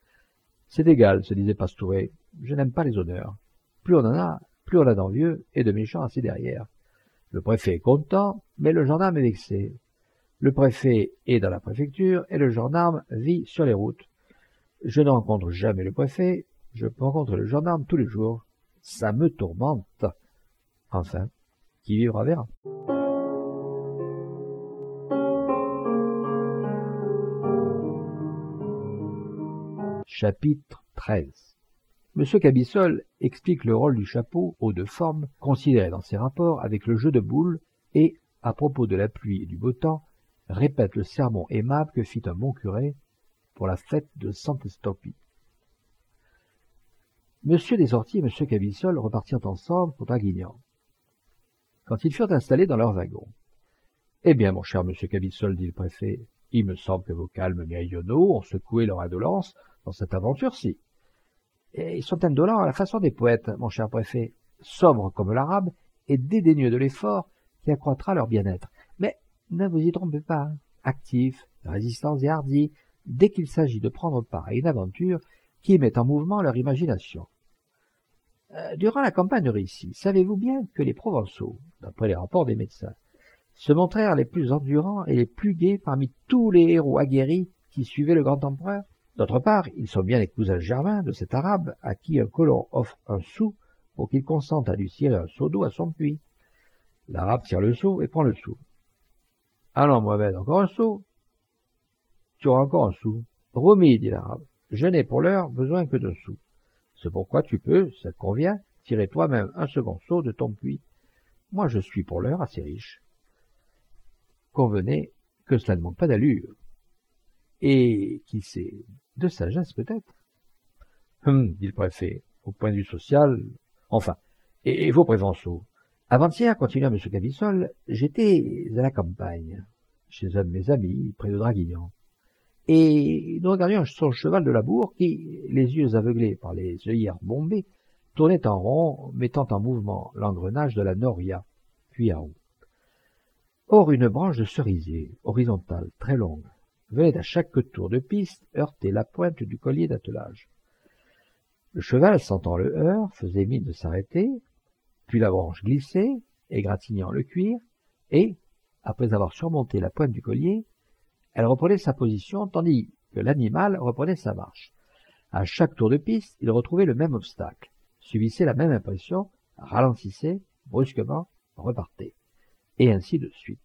« C'est égal, se disait Pastouret, je n'aime pas les honneurs. Plus on en a, plus on a d'envieux et de méchants assis derrière. Le préfet est content, mais le gendarme est vexé. Le préfet est dans la préfecture et le gendarme vit sur les routes. Je ne rencontre jamais le préfet, je rencontre le gendarme tous les jours. Ça me tourmente. Enfin, qui vivra verra. » Chapitre treize. Monsieur Cabissol explique le rôle du chapeau haut de forme considéré dans ses rapports avec le jeu de boules et, à propos de la pluie et du beau temps, répète le sermon aimable que fit un bon curé pour la fête de Saint-Estopie. Monsieur Desorties et Monsieur Cabissol repartirent ensemble pour Draguignan. Quand ils furent installés dans leur wagon. « Eh bien, mon cher Monsieur Cabissol, dit le préfet, il me semble que vos calmes méridionaux ont secoué leur indolence dans cette aventure-ci. Et ils sont indolents à la façon des poètes, mon cher préfet, sobres comme l'arabe et dédaigneux de l'effort qui accroîtra leur bien-être. Mais ne vous y trompez pas, actifs, résistants et hardis, dès qu'il s'agit de prendre part à une aventure qui met en mouvement leur imagination. Euh, durant la campagne de Russie, savez-vous bien que les Provençaux, d'après les rapports des médecins, se montrèrent les plus endurants et les plus gais parmi tous les héros aguerris qui suivaient le grand empereur? D'autre part, ils sont bien les cousins germains de cet arabe à qui un colon offre un sou pour qu'il consente à lui tirer un seau d'eau à son puits. L'arabe tire le seau et prend le sou. « Allons, Mohamed, encore un seau ?»« Tu auras encore un sou. »« Romis, dit l'arabe, je n'ai pour l'heure besoin que d'un sou. C'est pourquoi tu peux, ça te convient, tirer toi-même un second seau de ton puits. Moi, je suis pour l'heure assez riche. » Convenez que cela ne manque pas d'allure. Et qui sait, de sagesse peut-être. Hum, dit le préfet, au point de vue social, enfin, et, et vos Provençaux. Avant-hier, continua M. Cabissol, j'étais à la campagne, chez un de mes amis, près de Draguignan, et nous regardions son cheval de labour qui, les yeux aveuglés par les œillères bombées, tournait en rond, mettant en mouvement l'engrenage de la noria, puis à roue. Or, une branche de cerisier, horizontale, très longue, venait à chaque tour de piste heurter la pointe du collier d'attelage. Le cheval, sentant le heurt, faisait mine de s'arrêter, puis la branche glissait, égratignant le cuir, et, après avoir surmonté la pointe du collier, elle reprenait sa position tandis que l'animal reprenait sa marche. À chaque tour de piste, il retrouvait le même obstacle, subissait la même impression, ralentissait, brusquement, repartait, et ainsi de suite.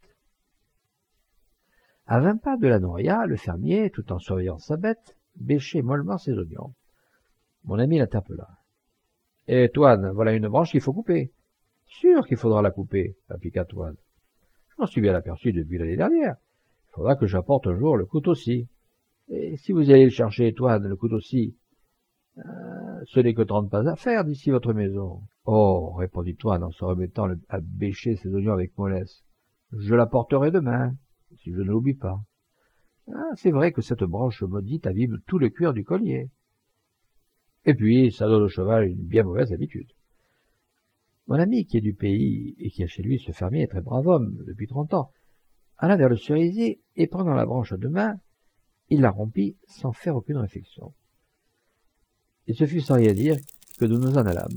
À vingt pas de la noria, le fermier, tout en surveillant sa bête, bêchait mollement ses oignons. Mon ami l'interpella. « Eh, Toine, voilà une branche qu'il faut couper. »« Sûr qu'il faudra la couper, » appliqua Toine. « Je m'en suis bien aperçu depuis l'année dernière. Il faudra que j'apporte un jour le couteau-ci. Et si vous allez le chercher, Toine, le couteau-ci, euh, ce n'est que trente pas à faire d'ici votre maison. »« Oh, répondit Toine en se remettant le, à bêcher ses oignons avec mollesse. Je l'apporterai demain, si je ne l'oublie pas. Ah, c'est vrai que cette branche maudite abîme tout le cuir du collier. Et puis, ça donne au cheval une bien mauvaise habitude. » Mon ami, qui est du pays et qui a chez lui ce fermier très brave homme depuis trente ans, alla vers le cerisier et prenant la branche à deux mains, il la rompit sans faire aucune réflexion. Il se fut sans rien dire que nous nous en allâmes.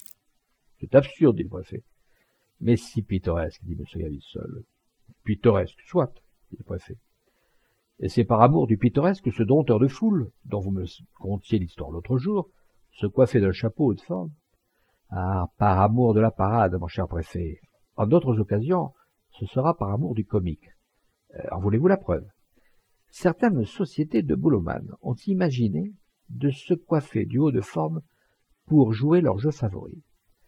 « C'est absurde, dit le préfet. »« Mais si pittoresque, dit M. Gavissol. »« Pittoresque, soit, dit le préfet. Et c'est par amour du pittoresque que ce dompteur de foule, dont vous me contiez l'histoire l'autre jour, se coiffait d'un chapeau haut de forme. Ah, par amour de la parade, mon cher préfet. En d'autres occasions, ce sera par amour du comique. Euh, en voulez-vous la preuve? Certaines sociétés de boulomanes ont imaginé de se coiffer du haut de forme pour jouer leur jeu favori.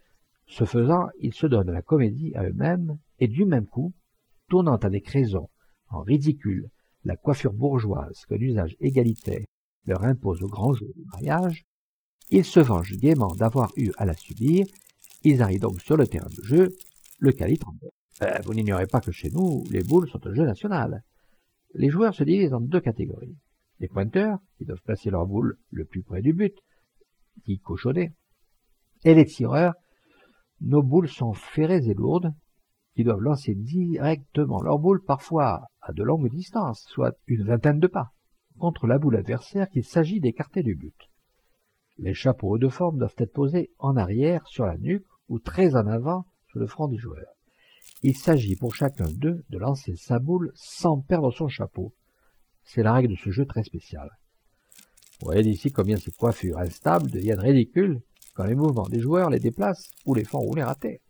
Ce faisant, ils se donnent la comédie à eux-mêmes et du même coup, tournant à des créaisons, en ridicule, la coiffure bourgeoise que l'usage égalitaire leur impose au grand jour du mariage, ils se vengent gaiement d'avoir eu à la subir, ils arrivent donc sur le terrain de jeu, le calitre en bord. Euh, vous n'ignorez pas que chez nous, les boules sont un jeu national. Les joueurs se divisent en deux catégories. Les pointeurs, qui doivent placer leur boule le plus près du but, qui cochonner, et les tireurs, nos boules sont ferrées et lourdes, qui doivent lancer directement leur boule, parfois à de longues distances, soit une vingtaine de pas, contre la boule adversaire qu'il s'agit d'écarter du but. Les chapeaux de forme doivent être posés en arrière sur la nuque ou très en avant sur le front du joueur. Il s'agit pour chacun d'eux de lancer sa boule sans perdre son chapeau. C'est la règle de ce jeu très spécial. Vous voyez d'ici combien ces coiffures instables deviennent ridicules quand les mouvements des joueurs les déplacent ou les font rouler à terre.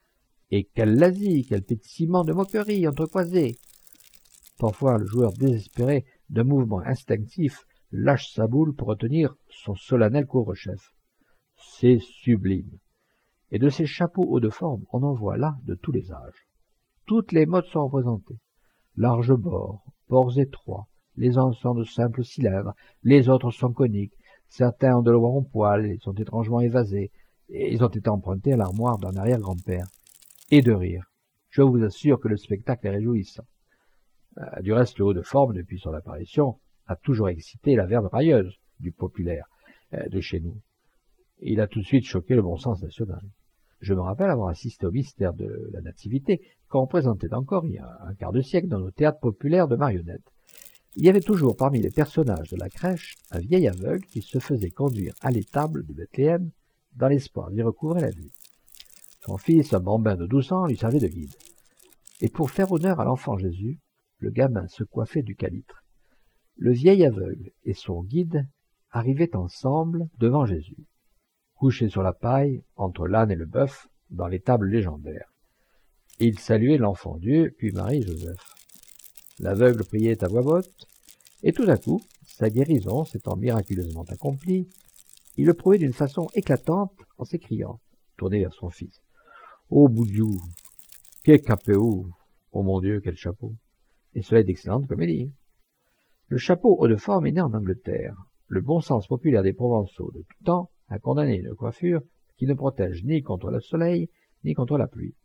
Et quelle lasie, quel pétillement de moquerie entrecroisée! Parfois, le joueur désespéré d'un mouvement instinctif lâche sa boule pour retenir son solennel couvre-chef. C'est sublime. Et de ces chapeaux hauts de forme, on en voit là de tous les âges. Toutes les modes sont représentées. Larges bords, bords étroits, les uns sont de simples cylindres, les autres sont coniques, certains ont de longs poils, ils sont étrangement évasés, et ils ont été empruntés à l'armoire d'un arrière-grand-père. Et de rire. Je vous assure que le spectacle est réjouissant. Euh, du reste, le haut de forme, depuis son apparition, a toujours excité la verve railleuse du populaire euh, de chez nous. Il a tout de suite choqué le bon sens national. Je me rappelle avoir assisté au mystère de la Nativité, quand on présentait encore il y a un quart de siècle dans nos théâtres populaires de marionnettes. Il y avait toujours parmi les personnages de la crèche un vieil aveugle qui se faisait conduire à l'étable de Bethléem dans l'espoir d'y recouvrer la vue. Son fils, un bambin de douze ans, lui servait de guide. Et pour faire honneur à l'enfant Jésus, le gamin se coiffait du calitre. Le vieil aveugle et son guide arrivaient ensemble devant Jésus, couchés sur la paille, entre l'âne et le bœuf, dans l'étable légendaire. Ils saluaient l'enfant Dieu, puis Marie et Joseph. L'aveugle priait à voix haute, et tout à coup, sa guérison s'étant miraculeusement accomplie, il le prouvait d'une façon éclatante en s'écriant, tourné vers son fils. « Oh, Boudiou, quel capéou! Oh mon Dieu, quel chapeau !» Et cela est d'excellente comédie. Le chapeau haut de forme est né en Angleterre. Le bon sens populaire des Provençaux de tout temps a condamné une coiffure qui ne protège ni contre le soleil, ni contre la pluie.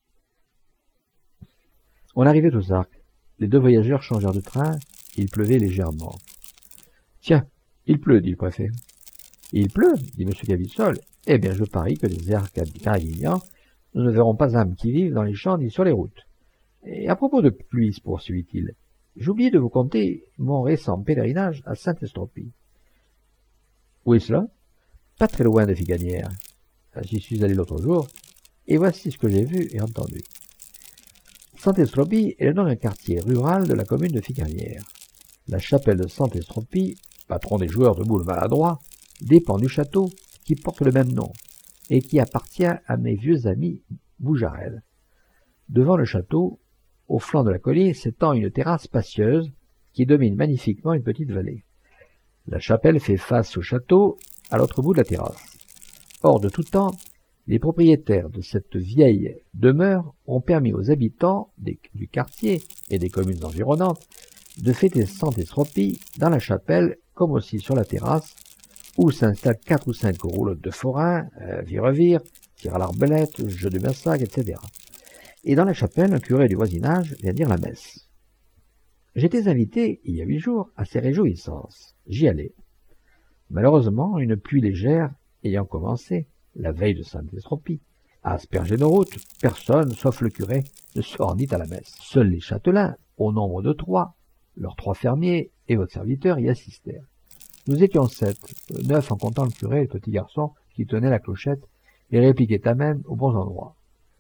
On arrivait aux Arcs. Les deux voyageurs changèrent de train. Il pleuvait légèrement. « Tiens, il pleut, dit le préfet. »« Il pleut, dit M. Gavissol. Eh bien, je parie que les airs carignan, nous ne verrons pas âme qui vive dans les champs ni sur les routes. Et à propos de pluie, poursuivit-il, j'ai oublié de vous conter mon récent pèlerinage à Saint-Estropie. »« Où est cela ?»« Pas très loin de Figganières. J'y suis allé l'autre jour, et voici ce que j'ai vu et entendu. » Saint-Estropy est le nom d'un quartier rural de la commune de Ficanières. La chapelle de Saint-Estropy, patron des joueurs de boules maladroits, dépend du château qui porte le même nom et qui appartient à mes vieux amis Boujarel. Devant le château, au flanc de la colline, s'étend une terrasse spacieuse qui domine magnifiquement une petite vallée. La chapelle fait face au château, à l'autre bout de la terrasse. Hors de tout temps, les propriétaires de cette vieille demeure ont permis aux habitants des, du quartier et des communes environnantes de fêter Saint-Estropy dans la chapelle comme aussi sur la terrasse, où s'installent quatre ou cinq roulottes de forain, euh, vire-vire, tir à l'arbalète, jeux de massacre, et cetera. Et dans la chapelle, un curé du voisinage vient dire la messe. J'étais invité, il y a huit jours, à ces réjouissances. J'y allais. Malheureusement, une pluie légère ayant commencé, la veille de Saint-Estropy, à asperger nos routes, personne, sauf le curé, ne se rendit à la messe. Seuls les châtelains, au nombre de trois, leurs trois fermiers et votre serviteur y assistèrent. Nous étions sept, neuf en comptant le curé et le petit garçon qui tenait la clochette et répliquait amen aux bons endroits.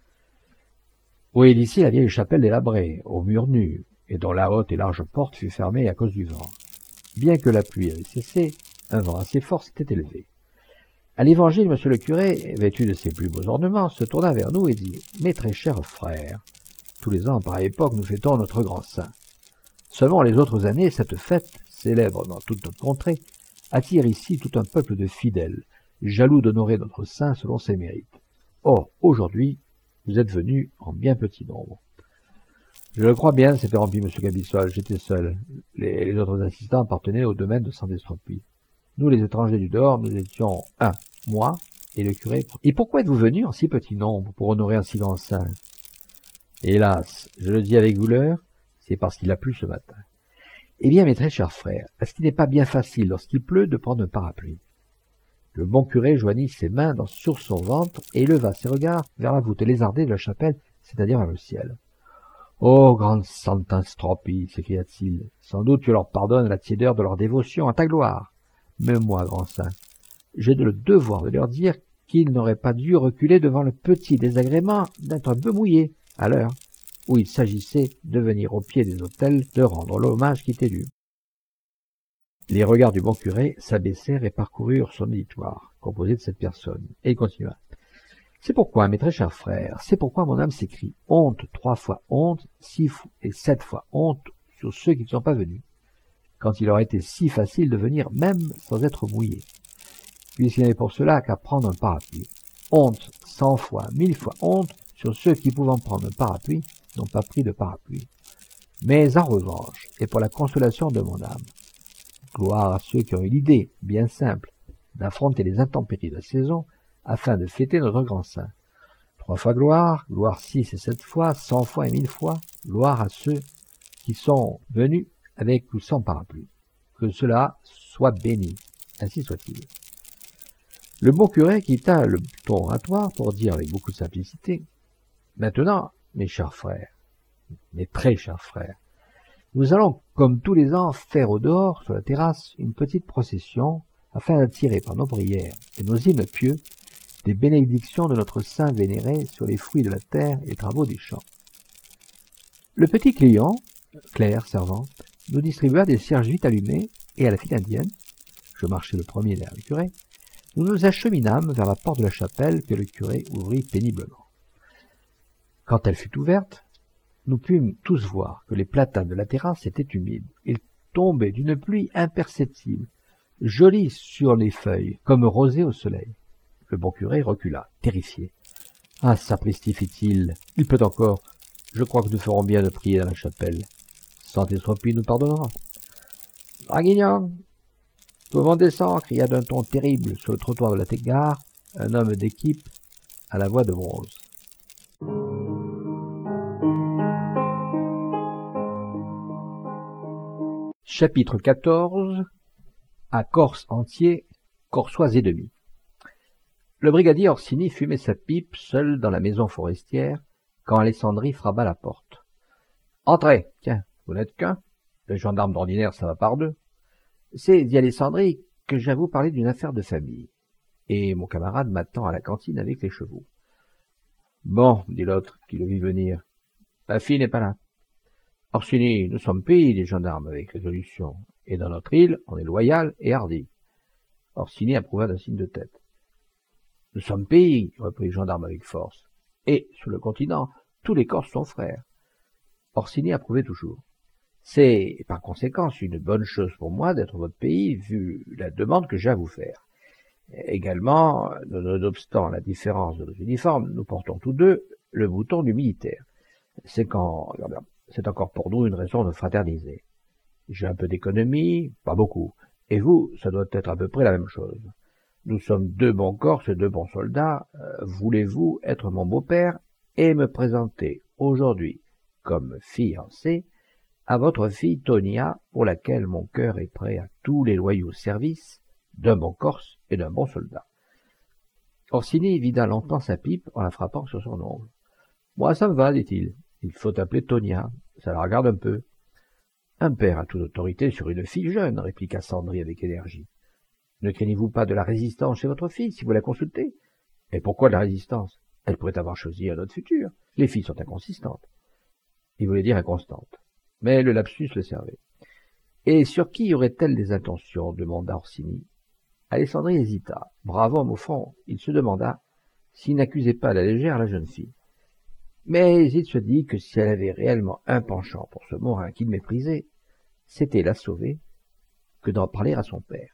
Oui, d'ici la vieille chapelle délabrée, aux murs nus, et dont la haute et large porte fut fermée à cause du vent. Bien que la pluie avait cessé, un vent assez fort s'était élevé. À l'évangile, monsieur le curé, vêtu de ses plus beaux ornements, se tourna vers nous et dit « Mes très chers frères, tous les ans, à pareille époque, nous fêtons notre grand saint. Seulement les autres années, cette fête, célèbre dans toute notre contrée, attire ici tout un peuple de fidèles, jaloux d'honorer notre saint selon ses mérites. Or, aujourd'hui, vous êtes venus en bien petit nombre. » Je le crois bien, s'était rempli M. Gabissol, j'étais seul. Les, les autres assistants appartenaient au domaine de Saint-Estropy. Nous, les étrangers du dehors, nous étions un, moi et le curé. Et pourquoi êtes-vous venus en si petit nombre pour honorer un si grand saint? Hélas, je le dis avec douleur, c'est parce qu'il a plu ce matin. Eh bien, mes très chers frères, est-ce qu'il n'est pas bien facile, lorsqu'il pleut, de prendre un parapluie? Le bon curé joignit ses mains dans, sur son ventre et leva ses regards vers la voûte lézardée de la chapelle, c'est-à-dire vers le ciel. « Ô grande Saint-Estropy, s'écria-t-il, sans doute tu leur pardonnes la tiédeur de leur dévotion à ta gloire. Mais moi, grand saint, j'ai le devoir de leur dire qu'ils n'auraient pas dû reculer devant le petit désagrément d'être un peu mouillés à l'heure où il s'agissait de venir au pied des autels de rendre l'hommage qui était dû. » Les regards du bon curé s'abaissèrent et parcoururent son auditoire, composé de cette personne, et il continua. C'est pourquoi, mes très chers frères, c'est pourquoi mon âme s'écrie honte, trois fois honte, six et sept fois honte sur ceux qui ne sont pas venus, quand il aurait été si facile de venir même sans être mouillé, puisqu'il n'y avait pour cela qu'à prendre un parapluie. Honte, cent fois, mille fois honte sur ceux qui, pouvant prendre un parapluie, n'ont pas pris de parapluie. Mais en revanche, et pour la consolation de mon âme, gloire à ceux qui ont eu l'idée, bien simple, d'affronter les intempéries de la saison, afin de fêter notre grand saint. Trois fois gloire, gloire six et sept fois, cent fois et mille fois, gloire à ceux qui sont venus avec ou sans parapluie. Que cela soit béni, ainsi soit-il. Le bon curé quitta le ton oratoire pour dire avec beaucoup de simplicité, « Maintenant, mes chers frères, mes très chers frères, nous allons, comme tous les ans, faire au dehors, sur la terrasse, une petite procession, afin d'attirer par nos prières et nos hymnes pieux des bénédictions de notre saint vénéré sur les fruits de la terre et les travaux des champs. » Le petit client, Claire, servante, nous distribua des cierges vite allumés, et à la file indienne, je marchai le premier derrière le curé, nous nous acheminâmes vers la porte de la chapelle que le curé ouvrit péniblement. Quand elle fut ouverte, nous pûmes tous voir que les platanes de la terrasse étaient humides. Ils tombaient d'une pluie imperceptible, jolie sur les feuilles, comme rosée au soleil. Le bon curé recula, terrifié. « Ah, sapristi, fit-il, il pleut encore. Je crois que nous ferons bien de prier dans la chapelle. Saint-Estropy nous pardonnera. »« Draguignan, pouvons descendre » cria d'un ton terrible sur le trottoir de la gare un homme d'équipe à la voix de bronze. Chapitre quatorze. À Corse entier, Corsois et demi. Le brigadier Orsini fumait sa pipe seul dans la maison forestière quand Alessandri frappa la porte. « Entrez. Tiens, vous n'êtes qu'un. Le gendarme d'ordinaire, ça va par deux. C'est, dit Alessandri, que je viens vous parler d'une affaire de famille. Et mon camarade m'attend à la cantine avec les chevaux. »« Bon, dit l'autre, qui le vit venir. La fille n'est pas là. Orsini, nous sommes pays des gendarmes avec résolution, et dans notre île, on est loyal et hardi. Orsini approuva d'un signe de tête. Nous sommes pays, reprit le gendarme avec force, et, sur le continent, tous les Corses sont frères. Orsini approuvait toujours. C'est, par conséquent, une bonne chose pour moi d'être votre pays, vu la demande que j'ai à vous faire. Également, nonobstant la différence de nos uniformes, nous portons tous deux le bouton du militaire. C'est quand, c'est encore pour nous une raison de fraterniser. J'ai un peu d'économie, pas beaucoup, et vous, ça doit être à peu près la même chose. Nous sommes deux bons Corses et deux bons soldats. Euh, voulez-vous être mon beau-père et me présenter aujourd'hui comme fiancé à votre fille Tonia, pour laquelle mon cœur est prêt à tous les loyaux services d'un bon Corse et d'un bon soldat. Orsini vida longtemps sa pipe en la frappant sur son ongle. Moi, ça me va, dit-il. Il faut appeler Tonia. Ça la regarde un peu. Un père a toute autorité sur une fille jeune, répliqua Sandry avec énergie. Ne craignez-vous pas de la résistance chez votre fille, si vous la consultez? Et pourquoi de la résistance? Elle pourrait avoir choisi un autre futur. Les filles sont inconsistantes. Il voulait dire inconstantes. Mais le lapsus le servait. Et sur qui aurait-elle des intentions? Demanda Orsini. Alessandri hésita. Brave homme, au fond, il se demanda s'il n'accusait pas à la légère la jeune fille. Mais il se dit que si elle avait réellement un penchant pour ce Morin qu'il méprisait, c'était la sauver que d'en parler à son père.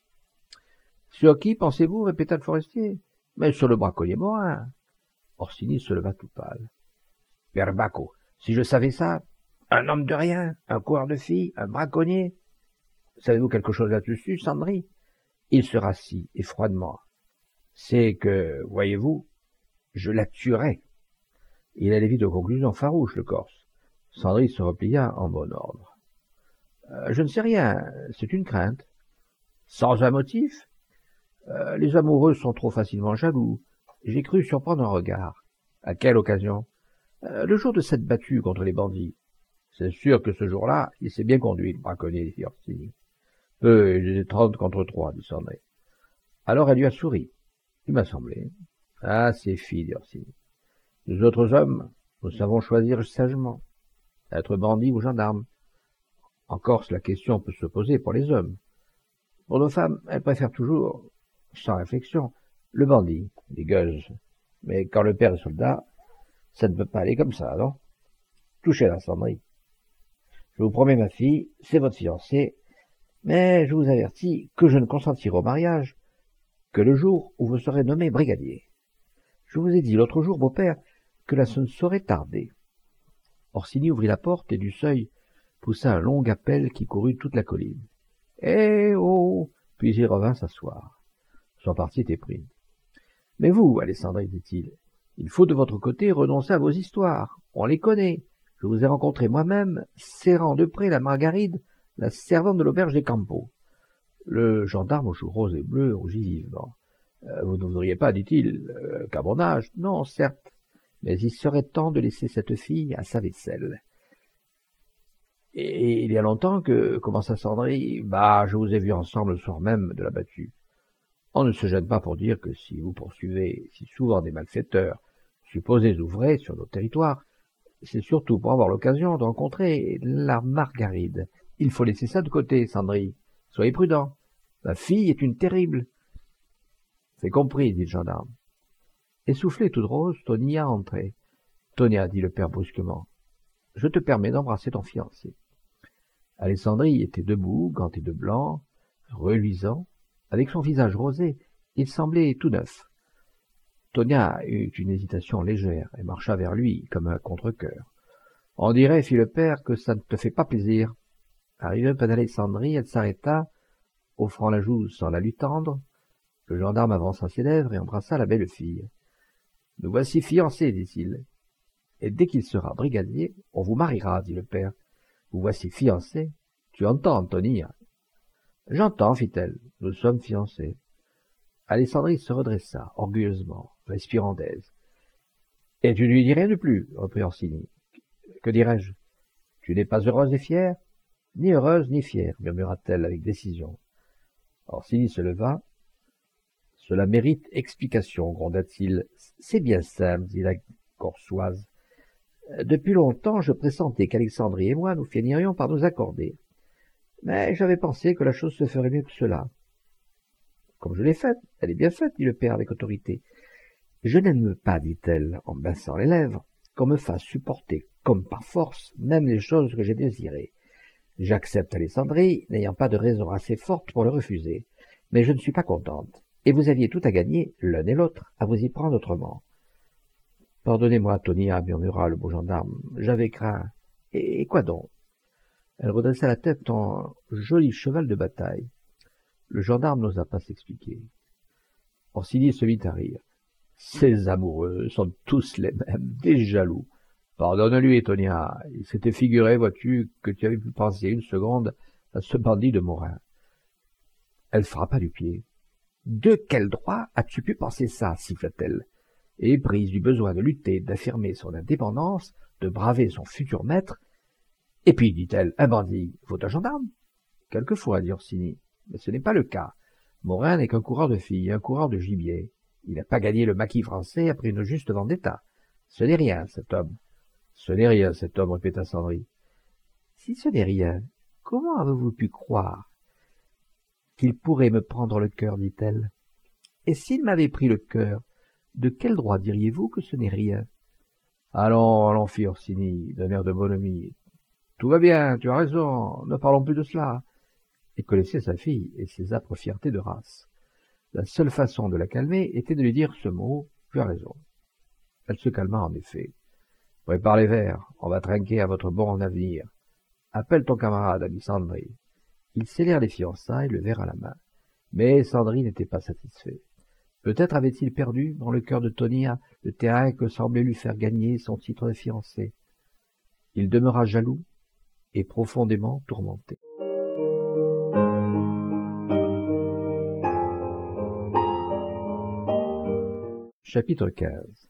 Sur qui pensez-vous? Répéta le forestier. Mais sur le braconnier Morin. Orsini se leva tout pâle. Perbacco, si je savais ça, un homme de rien, un coureur de filles, un braconnier. Savez-vous quelque chose là-dessus, Sandry? Il se rassit, et froidement. C'est que, voyez-vous, je la tuerais. Il allait vite aux conclusions farouches, le Corse. Sandry se replia en bon ordre. Euh, je ne sais rien, c'est une crainte. Sans un motif? euh, Les amoureux sont trop facilement jaloux. J'ai cru surprendre un regard. À quelle occasion? euh, Le jour de cette battue contre les bandits. C'est sûr que ce jour-là, il s'est bien conduit, le braconnier, dit Orsini. Peu, il était trente contre trois, dit Sandry. Alors elle lui a souri. Il m'a semblé. Ah, c'est fille, dit Orsini. Nous autres hommes, nous savons choisir sagement. Être bandit ou gendarme. En Corse, la question peut se poser pour les hommes. Pour nos femmes, elles préfèrent toujours, sans réflexion, le bandit, les gueuses. Mais quand le père est soldat, ça ne peut pas aller comme ça, non? Touchez la Sandry. Je vous promets, ma fille, c'est votre fiancée, mais je vous avertis que je ne consentirai au mariage que le jour où vous serez nommé brigadier. Je vous ai dit l'autre jour, beau-père, que là ce ne saurait tarder. Orsini ouvrit la porte et du seuil poussa un long appel qui courut toute la colline. Eh oh! Puis il revint s'asseoir. Son parti était pris. Mais vous, Alessandri, dit-il, il faut de votre côté renoncer à vos histoires. On les connaît. Je vous ai rencontré moi-même, serrant de près la Margaride, la servante de l'auberge des Campos. Le gendarme aux joues roses et bleues rougit vivement. Euh, vous ne voudriez pas, dit-il, euh, qu'à mon âge, non, certes, mais il serait temps de laisser cette fille à sa vaisselle. Et il y a longtemps que, commença Sandry, bah, je vous ai vu ensemble le soir même de la battue. On ne se gêne pas pour dire que si vous poursuivez si souvent des malfaiteurs, supposés ou vrais, sur nos territoires, c'est surtout pour avoir l'occasion de rencontrer la Margaride. Il faut laisser ça de côté, Sandry. Soyez prudent. Ma fille est une terrible. C'est compris, dit le gendarme. Essoufflé toute rose, Tonia entrait. Tonia, dit le père brusquement, je te permets d'embrasser ton fiancé. Alessandri était debout, ganté de blanc, reluisant, avec son visage rosé, il semblait tout neuf. Tonia eut une hésitation légère et marcha vers lui comme un contre-cœur. On dirait, fit le père, que ça ne te fait pas plaisir. Arrivée près d'Alessandri, elle s'arrêta, offrant la joue sans la lui tendre. Le gendarme avança ses lèvres et embrassa la belle fille. « Nous voici fiancés, dit-il. Et dès qu'il sera brigadier, on vous mariera, dit le père. Vous voici fiancés. Tu entends, Antonia? J'entends, fit-elle. Nous sommes fiancés. Alessandri se redressa, orgueilleusement, respirant d'aise. Et tu ne lui dis rien de plus, reprit Orsini. Que dirais-je? Tu n'es pas heureuse et fière? Ni heureuse ni fière, murmura-t-elle avec décision. Orsini se leva. Cela mérite explication, gronda-t-il. C'est bien simple, dit la Corsoise. Depuis longtemps, je pressentais qu'Alexandrie et moi nous finirions par nous accorder. Mais j'avais pensé que la chose se ferait mieux que cela. Comme je l'ai faite, elle est bien faite, dit le père avec autorité. Je n'aime pas, dit-elle, en baissant les lèvres, qu'on me fasse supporter, comme par force, même les choses que j'ai désirées. J'accepte Alessandrie, n'ayant pas de raison assez forte pour le refuser. Mais je ne suis pas contente. Et vous aviez tout à gagner, l'un et l'autre, à vous y prendre autrement. Pardonnez-moi, Tonia, murmura le beau gendarme. J'avais craint. Et, et quoi donc? Elle redressa la tête en joli cheval de bataille. Le gendarme n'osa pas s'expliquer. Orsini se mit à rire. Ces amoureux sont tous les mêmes, des jaloux. Pardonne-lui, Tonia. Il s'était figuré, vois-tu, que tu avais pu penser une seconde à ce bandit de Morin. Elle frappa du pied. De quel droit as-tu pu penser ça, siffla-t-elle, et prise du besoin de lutter, d'affirmer son indépendance, de braver son futur maître. Et puis, dit-elle, un bandit vaut un gendarme? Quelquefois, dit Orsini, mais ce n'est pas le cas. Morin n'est qu'un coureur de filles, un coureur de gibier. Il n'a pas gagné le maquis français après une juste vendetta. Ce n'est rien, cet homme. Ce n'est rien, cet homme, répéta Sandry. Si ce n'est rien, comment avez-vous pu croire qu'il pourrait me prendre le cœur, dit-elle. Et s'il m'avait pris le cœur, de quel droit diriez-vous que ce n'est rien? Allons, allons, fit Orsini, d'un air de bonhomie. Tout va bien, tu as raison, ne parlons plus de cela. Et connaissait sa fille et ses âpres fiertés de race. La seule façon de la calmer était de lui dire ce mot, tu as raison. Elle se calma en effet. Prépare les verres, on va trinquer à votre bon avenir. Appelle ton camarade, ami Sandry. Ils scellèrent les fiançailles, le verre à la main. Mais Sandry n'était pas satisfait. Peut-être avait-il perdu, dans le cœur de Tonia, le terrain que semblait lui faire gagner son titre de fiancé. Il demeura jaloux et profondément tourmenté. Chapitre quinze.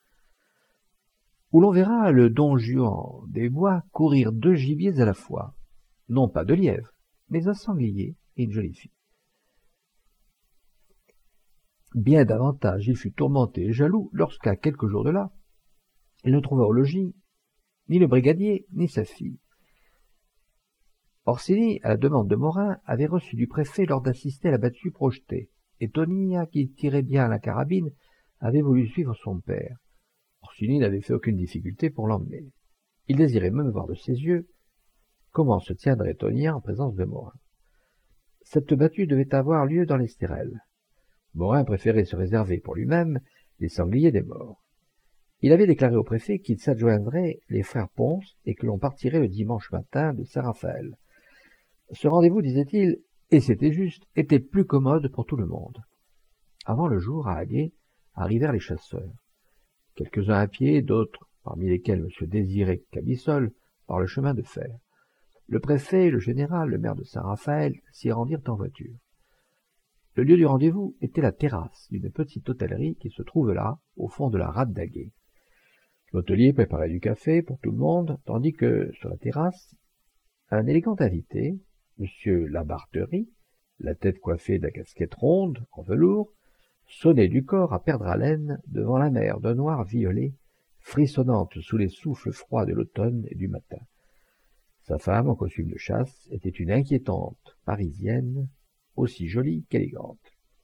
Où l'on verra le don Juan des bois courir deux gibiers à la fois, non pas deux lièvres, mais un sanglier et une jolie fille. Bien davantage il fut tourmenté et jaloux lorsqu'à quelques jours de là, il ne trouva au logis ni le brigadier ni sa fille. Orsini, à la demande de Morin, avait reçu du préfet l'ordre d'assister à la battue projetée, et Tonia, qui tirait bien la carabine, avait voulu suivre son père. Orsini n'avait fait aucune difficulté pour l'emmener. Il désirait même voir de ses yeux comment se tiendrait Tonia en présence de Morin. Cette battue devait avoir lieu dans l'Estérel. Morin préférait se réserver pour lui-même les sangliers des morts. Il avait déclaré au préfet qu'il s'adjoindrait les frères Ponce et que l'on partirait le dimanche matin de Saint-Raphaël. Ce rendez-vous, disait-il, et c'était juste, était plus commode pour tout le monde. Avant le jour, à Aguet, arrivèrent les chasseurs. Quelques-uns à pied, d'autres, parmi lesquels M. Désiré Cabissol, par le chemin de fer. Le préfet, le général, le maire de Saint-Raphaël s'y rendirent en voiture. Le lieu du rendez-vous était la terrasse d'une petite hôtellerie qui se trouve là, au fond de la rade d'Aguet. L'hôtelier préparait du café pour tout le monde, tandis que, sur la terrasse, un élégant invité, M. Labartherie, la tête coiffée de la casquette ronde, en velours, sonnait du corps à perdre haleine devant la mer d'un noir violet, frissonnante sous les souffles froids de l'automne et du matin. Sa femme, en costume de chasse, était une inquiétante Parisienne, aussi jolie qu'élégante.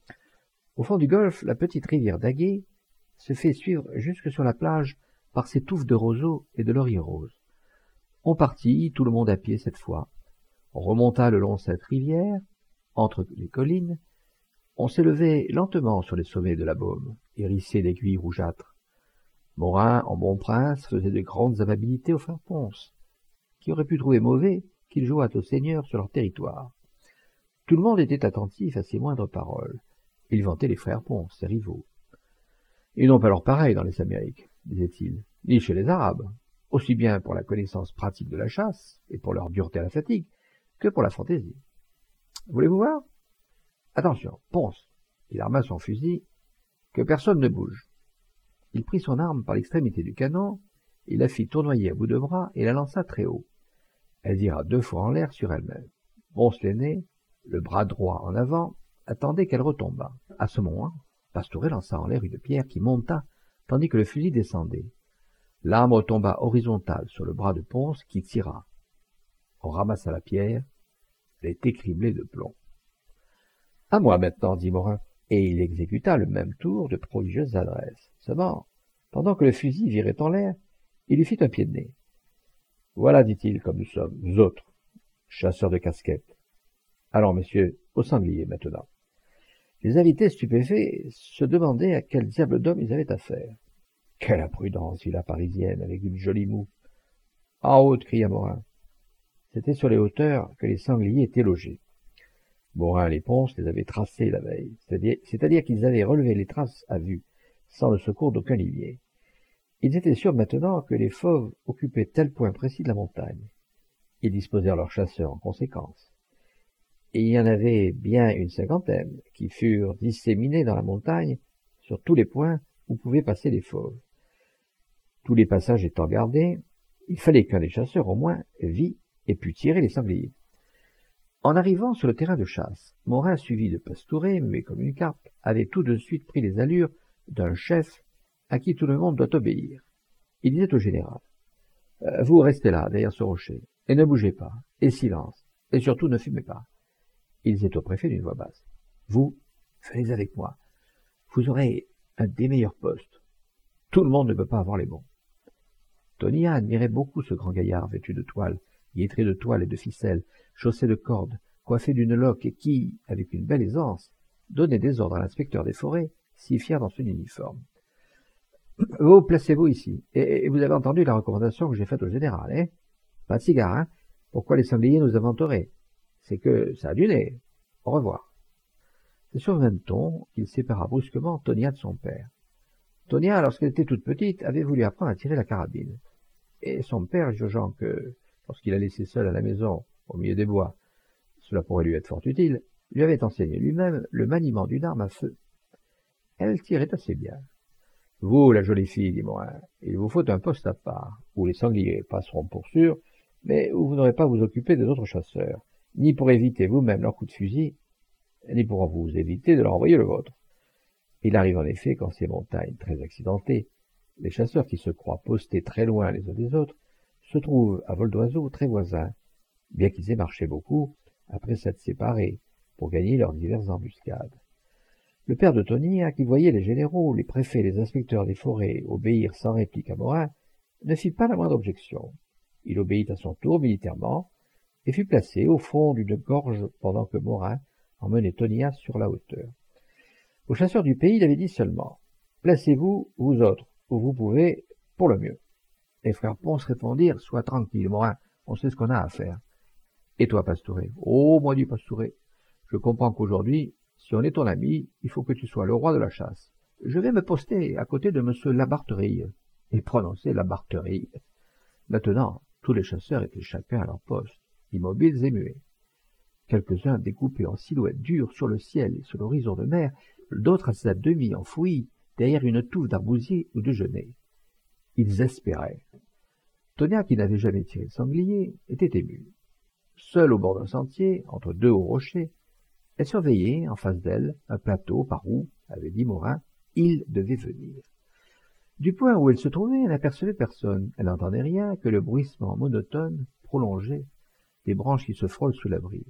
Au fond du golfe, la petite rivière d'Aguet se fait suivre jusque sur la plage par ses touffes de roseaux et de lauriers roses. On partit, tout le monde à pied cette fois. On remonta le long de cette rivière, entre les collines. On s'élevait lentement sur les sommets de la Baume, hérissés d'aiguilles rougeâtres. Morin, en bon prince, faisait de grandes amabilités aux frères Ponce, qui auraient pu trouver mauvais qu'ils jouassent au seigneur sur leur territoire. Tout le monde était attentif à ses moindres paroles. Il vantait les frères Ponce, ses rivaux. Ils n'ont pas leur pareil dans les Amériques, disait-il, ni chez les Arabes, aussi bien pour la connaissance pratique de la chasse et pour leur dureté à la fatigue, que pour la fantaisie. Voulez-vous voir? Attention, Ponce. Il arma son fusil. Que personne ne bouge. Il prit son arme par l'extrémité du canon, il la fit tournoyer à bout de bras et la lança très haut. Elle ira deux fois en l'air sur elle-même. Ponce l'aîné, le bras droit en avant, attendait qu'elle retombât. À ce moment, Pastouret lança en l'air une pierre qui monta, tandis que le fusil descendait. L'arme retomba horizontale sur le bras de Ponce qui tira. On ramassa la pierre, elle était criblée de plomb. « À moi maintenant, dit Morin, et il exécuta le même tour de prodigieuse adresse. Seulement, pendant que le fusil virait en l'air, il lui fit un pied de nez. « Voilà, dit-il, comme nous sommes, nous autres, chasseurs de casquettes. Allons, messieurs, au sanglier maintenant. » Les invités stupéfaits se demandaient à quel diable d'homme ils avaient affaire. « Quelle imprudence, dit la Parisienne, avec une jolie moue. »« En haute, cria Morin. C'était sur les hauteurs que les sangliers étaient logés. Morin et Ponce les avaient tracés la veille, c'est-à-dire qu'ils avaient relevé les traces à vue, sans le secours d'aucun limier. Ils étaient sûrs maintenant que les fauves occupaient tel point précis de la montagne. Ils disposèrent leurs chasseurs en conséquence. Et il y en avait bien une cinquantaine qui furent disséminés dans la montagne sur tous les points où pouvaient passer les fauves. Tous les passages étant gardés, il fallait qu'un des chasseurs au moins vît et pût tirer les sangliers. En arrivant sur le terrain de chasse, Morin, suivi de Pastouret, mais comme une carpe, avait tout de suite pris les allures d'un chef à qui tout le monde doit obéir. Il disait au général, euh, « Vous restez là, derrière ce rocher, et ne bougez pas, et silence, et surtout ne fumez pas. » Il disait au préfet d'une voix basse, « Vous, venez avec moi, vous aurez un des meilleurs postes. Tout le monde ne peut pas avoir les bons. » Tonia admirait beaucoup ce grand gaillard vêtu de toile, guettré de toile et de ficelle, chaussé de cordes, coiffé d'une loque et qui, avec une belle aisance, donnait des ordres à l'inspecteur des forêts, si fier dans son uniforme. « Vous, placez-vous ici, et, et vous avez entendu la recommandation que j'ai faite au général, hein? Pas de cigare, hein? Pourquoi les sangliers nous inventeraient? C'est que ça a du nez. Au revoir. » C'est sur le même ton qu'il sépara brusquement Tonia de son père. Tonia, lorsqu'elle était toute petite, avait voulu apprendre à tirer la carabine. Et son père, jugeant que, lorsqu'il la laissait seule à la maison, au milieu des bois, cela pourrait lui être fort utile, lui avait enseigné lui-même le maniement d'une arme à feu. Elle tirait assez bien. « Vous, la jolie fille, dit Morin, il vous faut un poste à part, où les sangliers passeront pour sûr, mais où vous n'aurez pas à vous occuper des autres chasseurs, ni pour éviter vous-même leurs coups de fusil, ni pour vous éviter de leur envoyer le vôtre. » Il arrive en effet qu'en ces montagnes très accidentées, les chasseurs qui se croient postés très loin les uns des autres se trouvent à vol d'oiseau très voisins, bien qu'ils aient marché beaucoup après s'être séparés pour gagner leurs diverses embuscades. Le père de Tonia, qui voyait les généraux, les préfets, les inspecteurs des forêts obéir sans réplique à Morin, ne fit pas la moindre objection. Il obéit à son tour militairement et fut placé au fond d'une gorge pendant que Morin emmenait Tonia sur la hauteur. Aux chasseurs du pays, il avait dit seulement « Placez-vous, vous autres, où vous pouvez, pour le mieux. » Les frères Ponce répondirent « Sois tranquille, Morin, on sait ce qu'on a à faire. » « Et toi, Pastouret ?»« Oh, moi, dit Pastouret, je comprends qu'aujourd'hui, si on est ton ami, il faut que tu sois le roi de la chasse. Je vais me poster à côté de monsieur Labartherille. » Il prononçait Labartherille. Maintenant, tous les chasseurs étaient chacun à leur poste, immobiles et muets. Quelques-uns découpés en silhouettes dures sur le ciel et sur l'horizon de mer, d'autres à demi enfouis derrière une touffe d'arbousiers ou de genêts. Ils espéraient. Tonia, qui n'avait jamais tiré de sanglier, était émue. Seule au bord d'un sentier, entre deux hauts rochers, elle surveillait, en face d'elle, un plateau par où, avait dit Morin, il devait venir. Du point où elle se trouvait, elle n'apercevait personne. Elle n'entendait rien que le bruissement monotone, prolongé, des branches qui se frôlent sous la brise.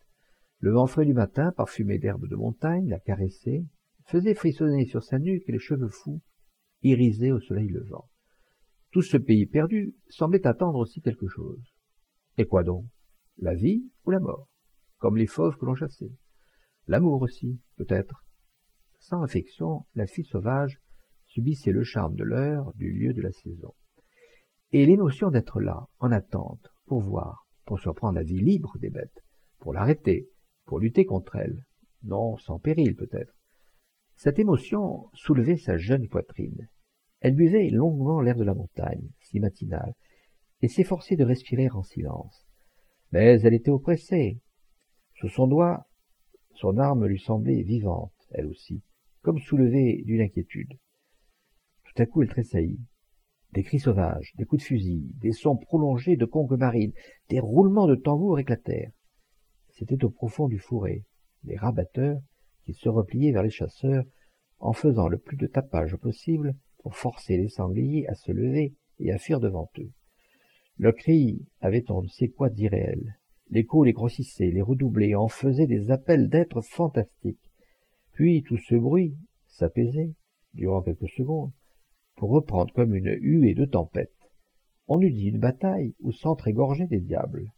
Le vent frais du matin, parfumé d'herbes de montagne, la caressait, faisait frissonner sur sa nuque les cheveux fous, irisés au soleil levant. Tout ce pays perdu semblait attendre aussi quelque chose. Et quoi donc? La vie ou la mort, comme les fauves que l'on chassait. L'amour aussi, peut-être. Sans affection, la fille sauvage subissait le charme de l'heure, du lieu, de la saison. Et l'émotion d'être là, en attente, pour voir, pour surprendre la vie libre des bêtes, pour l'arrêter, pour lutter contre elle, non sans péril peut-être. Cette émotion soulevait sa jeune poitrine. Elle buvait longuement l'air de la montagne, si matinale, et s'efforçait de respirer en silence. Mais elle était oppressée. Sous son doigt, son arme lui semblait vivante, elle aussi, comme soulevée d'une inquiétude. Tout à coup, elle tressaillit. Des cris sauvages, des coups de fusil, des sons prolongés de conques marines, des roulements de tambours éclatèrent. C'était au profond du fourré, les rabatteurs qui se repliaient vers les chasseurs en faisant le plus de tapage possible pour forcer les sangliers à se lever et à fuir devant eux. Leurs cris avaient on ne sait quoi d'irréel. L'écho les grossissait, les redoublait, en faisait des appels d'êtres fantastiques. Puis tout ce bruit s'apaisait, durant quelques secondes, pour reprendre comme une huée de tempête. On eût dit une bataille où s'entr'égorgeaient des diables.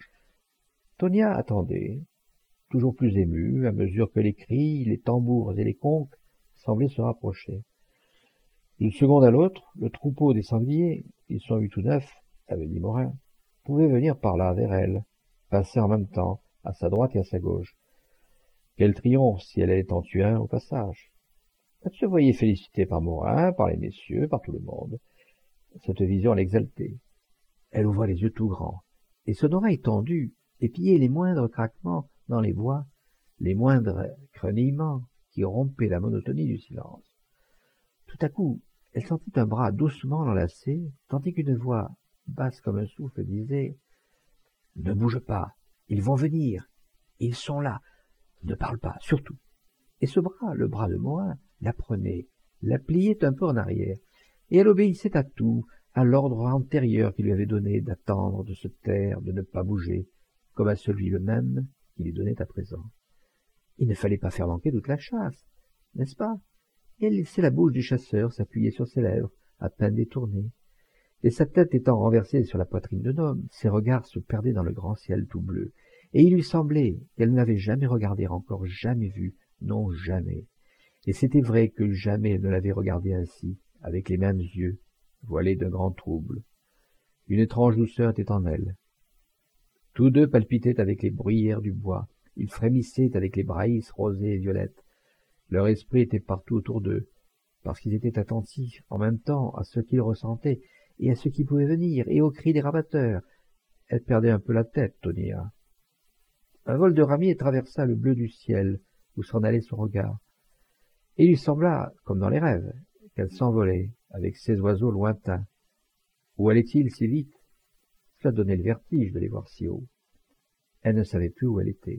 Tonia attendait, toujours plus émue, à mesure que les cris, les tambours et les conques semblaient se rapprocher. D'une seconde à l'autre, le troupeau des sangliers, ils sont huit ou neuf, avait dit Morin, pouvait venir par là vers elle, passer en même temps, à sa droite et à sa gauche. Quel triomphe si elle allait en tuer un au passage. Elle se voyait félicitée par Morin, par les messieurs, par tout le monde. Cette vision l'exaltait. Elle ouvrait les yeux tout grands, et son oreille tendue épiait les moindres craquements dans les bois, les moindres crenillements qui rompaient la monotonie du silence. Tout à coup, elle sentit un bras doucement l'enlacer, tandis qu'une voix, basse comme un souffle, disait « Ne bouge pas, ils vont venir, ils sont là, ne parle pas, surtout. » Et ce bras, le bras de Morin, la prenait, la pliait un peu en arrière, et elle obéissait à tout, à l'ordre antérieur qu'il lui avait donné d'attendre, de se taire, de ne pas bouger, comme à celui le même qui lui donnait à présent. Il ne fallait pas faire manquer toute la chasse, n'est-ce pas? Et elle laissait la bouche du chasseur s'appuyer sur ses lèvres, à peine détournées. Et sa tête étant renversée sur la poitrine de l'homme, ses regards se perdaient dans le grand ciel tout bleu, et il lui semblait qu'elle n'avait jamais regardé encore, jamais vu, non jamais. Et c'était vrai que jamais elle ne l'avait regardé ainsi, avec les mêmes yeux, voilés d'un grand trouble. Une étrange douceur était en elle. Tous deux palpitaient avec les bruyères du bois, ils frémissaient avec les braïs rosées et violettes. Leur esprit était partout autour d'eux, parce qu'ils étaient attentifs en même temps à ce qu'ils ressentaient et à ce qui pouvait venir, et aux cris des rabatteurs. Elle perdait un peu la tête, Tonia. Un vol de ramiers traversa le bleu du ciel, où s'en allait son regard. Et il lui sembla, comme dans les rêves, qu'elle s'envolait avec ces oiseaux lointains. Où allait-il si vite? Cela donnait le vertige de les voir si haut. Elle ne savait plus où elle était.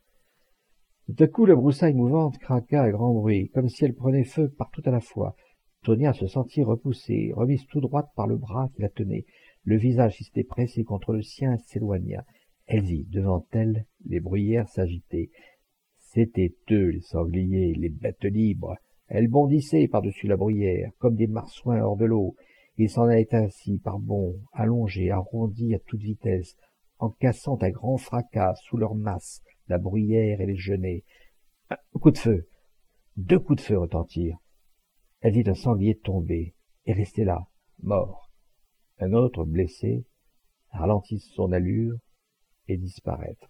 Tout à coup, la broussaille mouvante craqua à grand bruit, comme si elle prenait feu partout à la fois. Tonia se sentit repoussée, remise tout droite par le bras qui la tenait. Le visage qui s'était pressé contre le sien s'éloigna. Elle vit, devant elle, les bruyères s'agiter. C'étaient eux, les sangliers, les bêtes libres. Elles bondissaient par-dessus la bruyère, comme des marsouins hors de l'eau. Ils s'en allaient ainsi, par bonds, allongés, arrondis à toute vitesse, en cassant à grand fracas sous leur masse la bruyère et les genêts. Un coup de feu, deux coups de feu retentirent. Elle vit un sanglier tomber et rester là, mort. Un autre, blessé, ralentit son allure et disparaître.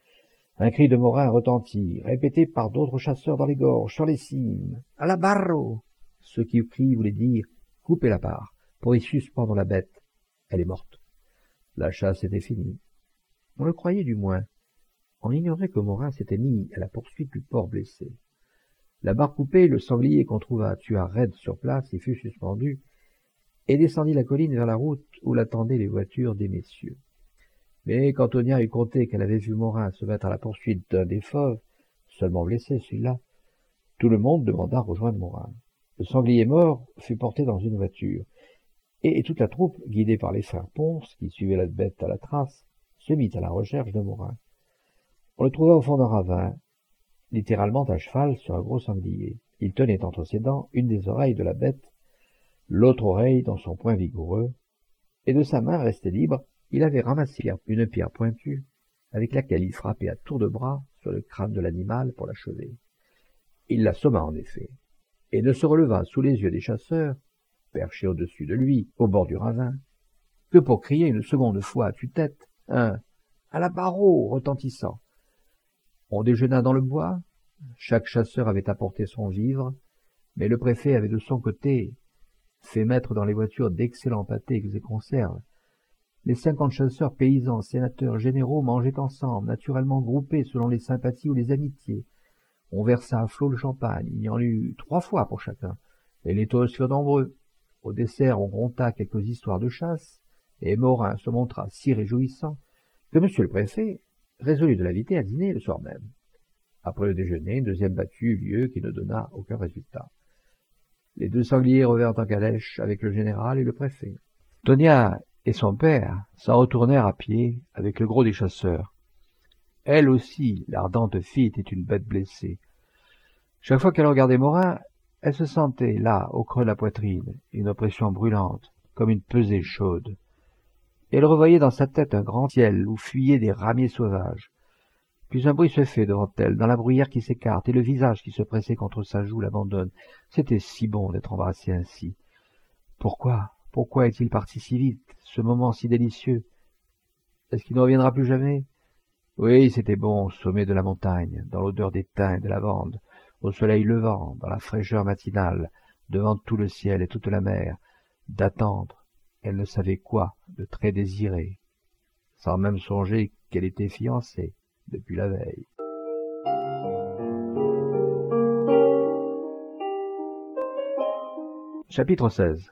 Un cri de Morin retentit, répété par d'autres chasseurs dans les gorges, sur les cimes. « À la barro !» Ce qui cri voulait dire « Coupez la part, pour y suspendre la bête. Elle est morte. » La chasse était finie. On le croyait du moins. On ignorait que Morin s'était mis à la poursuite du porc blessé. La barre coupée, le sanglier qu'on trouva tua raide sur place y fut suspendu, et descendit la colline vers la route où l'attendaient les voitures des messieurs. Mais quand Tonia eut compté qu'elle avait vu Morin se mettre à la poursuite d'un des fauves, seulement blessé celui-là, tout le monde demanda à rejoindre Morin. Le sanglier mort fut porté dans une voiture, et toute la troupe, guidée par les frères Ponce, qui suivaient la bête à la trace, se mit à la recherche de Morin. On le trouva au fond d'un ravin, littéralement à cheval sur un gros sanglier. Il tenait entre ses dents une des oreilles de la bête, l'autre oreille dans son poing vigoureux, et de sa main restée libre, il avait ramassé une pierre pointue, avec laquelle il frappait à tour de bras sur le crâne de l'animal pour l'achever. Il l'assomma en effet, et ne se releva sous les yeux des chasseurs, perchés au-dessus de lui, au bord du ravin, que pour crier une seconde fois à tue-tête un « à la barreau » retentissant. On déjeuna dans le bois, chaque chasseur avait apporté son vivre, mais le préfet avait de son côté fait mettre dans les voitures d'excellents pâtés et conserves. Les cinquante chasseurs, paysans, sénateurs, généraux mangeaient ensemble, naturellement groupés selon les sympathies ou les amitiés. On versa à flot le champagne, il y en eut trois fois pour chacun, et les toasts furent nombreux. Au dessert, on conta quelques histoires de chasse, et Morin se montra si réjouissant que monsieur le préfet résolut de l'inviter à dîner le soir même. Après le déjeuner, une deuxième battue eut lieu qui ne donna aucun résultat. Les deux sangliers revinrent en calèche avec le général et le préfet. Tonia et son père s'en retournèrent à pied avec le gros des chasseurs. Elle aussi, l'ardente fille, était une bête blessée. Chaque fois qu'elle regardait Morin, elle se sentait, là, au creux de la poitrine, une oppression brûlante, comme une pesée chaude. Et elle revoyait dans sa tête un grand ciel où fuyaient des ramiers sauvages. Puis un bruit se fait devant elle, dans la bruyère qui s'écarte, et le visage qui se pressait contre sa joue l'abandonne. C'était si bon d'être embrassé ainsi. Pourquoi, pourquoi est-il parti si vite, ce moment si délicieux? Est-ce qu'il ne reviendra plus jamais? Oui, c'était bon au sommet de la montagne, dans l'odeur des thym et de lavande, au soleil levant, dans la fraîcheur matinale, devant tout le ciel et toute la mer, d'attendre, elle ne savait quoi, de très désiré, sans même songer qu'elle était fiancée depuis la veille. Chapitre seize.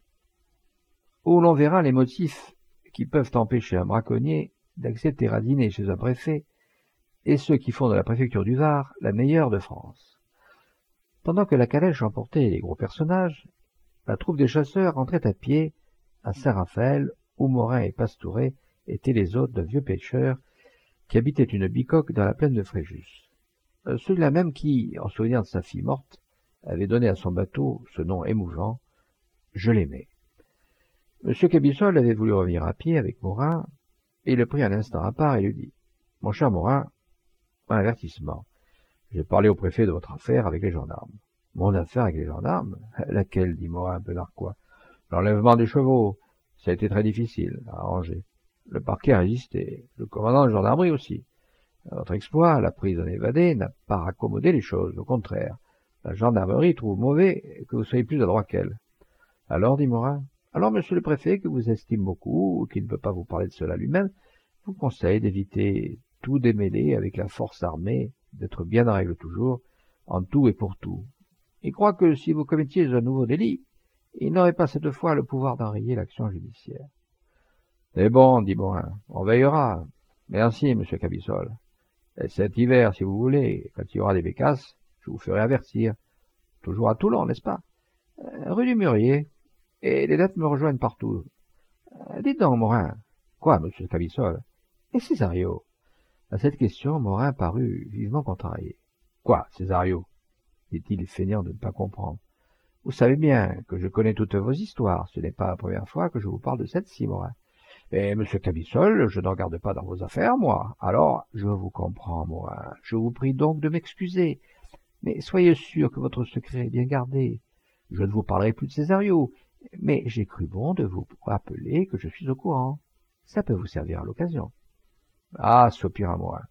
Où l'on verra les motifs qui peuvent empêcher un braconnier d'accepter à dîner chez un préfet, et ceux qui font de la préfecture du Var la meilleure de France. Pendant que la calèche emportait les gros personnages, la troupe des chasseurs rentrait à pied à Saint-Raphaël, où Morin et Pastouret étaient les hôtes d'un vieux pêcheur qui habitait une bicoque dans la plaine de Fréjus. Euh, celui-là même qui, en souvenir de sa fille morte, avait donné à son bateau ce nom émouvant, « Je l'aimais ». Monsieur Cabissol avait voulu revenir à pied avec Morin, et il le prit un instant à part et lui dit « Mon cher Morin, un avertissement. J'ai parlé au préfet de votre affaire avec les gendarmes. »« Mon affaire avec les gendarmes? Laquelle ?» dit Morin un peu narquois. « L'enlèvement des chevaux. Ça a été très difficile à arranger. Le parquet a résisté, le commandant de gendarmerie aussi. Votre exploit, la prise d'un évadé, n'a pas raccommodé les choses, au contraire. La gendarmerie trouve mauvais que vous soyez plus adroit qu'elle. »« Alors, dit Morin, alors monsieur le préfet, que vous estime beaucoup, ou qui ne peut pas vous parler de cela lui-même, vous conseille d'éviter tout démêler avec la force armée, d'être bien en règle toujours, en tout et pour tout. Il croit que si vous commettiez un nouveau délit, il n'aurait pas cette fois le pouvoir d'enrayer l'action judiciaire. »« C'est bon, dit Morin, on veillera. Merci, monsieur Cabissol. Et cet hiver, si vous voulez, quand il y aura des bécasses, je vous ferai avertir. Toujours à Toulon, n'est-ce pas? euh, Rue du Mûrier. Et les lettres me rejoignent partout. Euh, dites donc, Morin. »« Quoi, monsieur Cabissol? Et Césario ?» À cette question, Morin parut vivement contrarié. « Quoi, Césario ?» dit-il, feignant de ne pas comprendre. « Vous savez bien que je connais toutes vos histoires. Ce n'est pas la première fois que je vous parle de celle-ci, Morin. Mais, monsieur Cabissol, je ne regarde pas dans vos affaires, moi. Alors, je vous comprends, Morin. Je vous prie donc de m'excuser. Mais soyez sûr que votre secret est bien gardé. Je ne vous parlerai plus de Césario, mais j'ai cru bon de vous rappeler que je suis au courant. Ça peut vous servir à l'occasion. »« Ah, soupira Morin.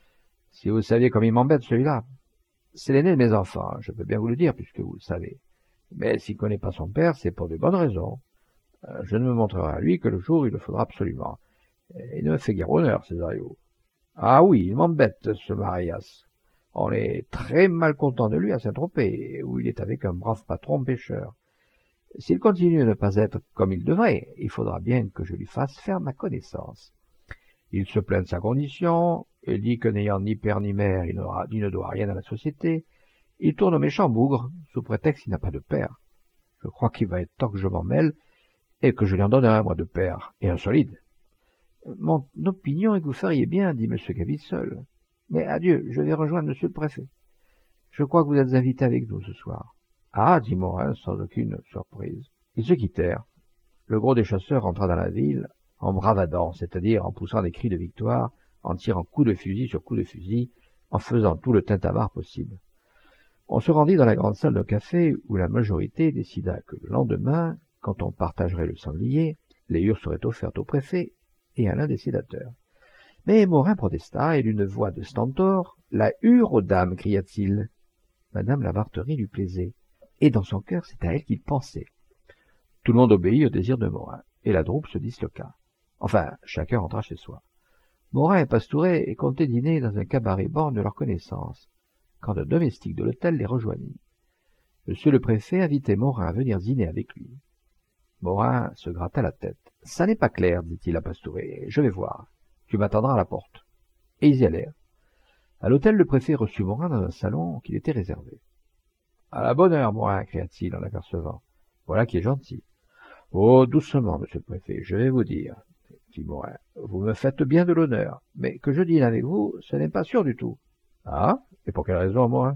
Si vous saviez comme il m'embête, celui-là. C'est l'aîné de mes enfants, je peux bien vous le dire, puisque vous le savez. Mais s'il ne connaît pas son père, c'est pour de bonnes raisons. Euh, je ne me montrerai à lui que le jour où il le faudra absolument. Et il ne me fait guère honneur, Césario. Ah oui, il m'embête, ce Marias. On est très mal content de lui à Saint-Tropez, où il est avec un brave patron pêcheur. S'il continue à ne pas être comme il devrait, il faudra bien que je lui fasse faire ma connaissance. Il se plaint de sa condition, il dit que n'ayant ni père ni mère, il, n'aura, il ne doit rien à la société. Il tourne au méchant bougre, sous prétexte qu'il n'a pas de père. Je crois qu'il va être temps que je m'en mêle, et que je lui en donne un, moi, de père, et un solide. Mon opinion est que vous feriez bien, dit M. Cabissol. Mais adieu, je vais rejoindre monsieur le préfet. Je crois que vous êtes invité avec nous ce soir. Ah, dit Morin, sans aucune surprise. Ils se quittèrent. Le gros des chasseurs rentra dans la ville, en bravadant, c'est-à-dire en poussant des cris de victoire, en tirant coup de fusil sur coup de fusil, en faisant tout le tintamarre possible. On se rendit dans la grande salle d'un café où la majorité décida que le lendemain, quand on partagerait le sanglier, les hures seraient offertes au préfet et à l'un des sénateurs. Mais Morin protesta, et d'une voix de stentor, « La hure aux dames » cria-t-il. Madame la Barterie lui plaisait, et dans son cœur c'est à elle qu'il pensait. Tout le monde obéit au désir de Morin, et la troupe se disloqua. Enfin, chacun rentra chez soi. Morin et Pastouret comptaient dîner dans un cabaret borgne de leur connaissance, quand un domestique de l'hôtel les rejoignit. Monsieur le préfet invitait Morin à venir dîner avec lui. Morin se gratta la tête. « Ça n'est pas clair, dit-il à Pastouret. Je vais voir. Tu m'attendras à la porte. » Et ils y allèrent. À l'hôtel, le préfet reçut Morin dans un salon qui lui était réservé. « À la bonne heure, Morin, cria-t-il en l'apercevant. Voilà qui est gentil. Oh, doucement, monsieur le préfet, je vais vous dire, dit Morin. Vous me faites bien de l'honneur, mais que je dîne avec vous, ce n'est pas sûr du tout. Ah, et pour quelle raison, Morin?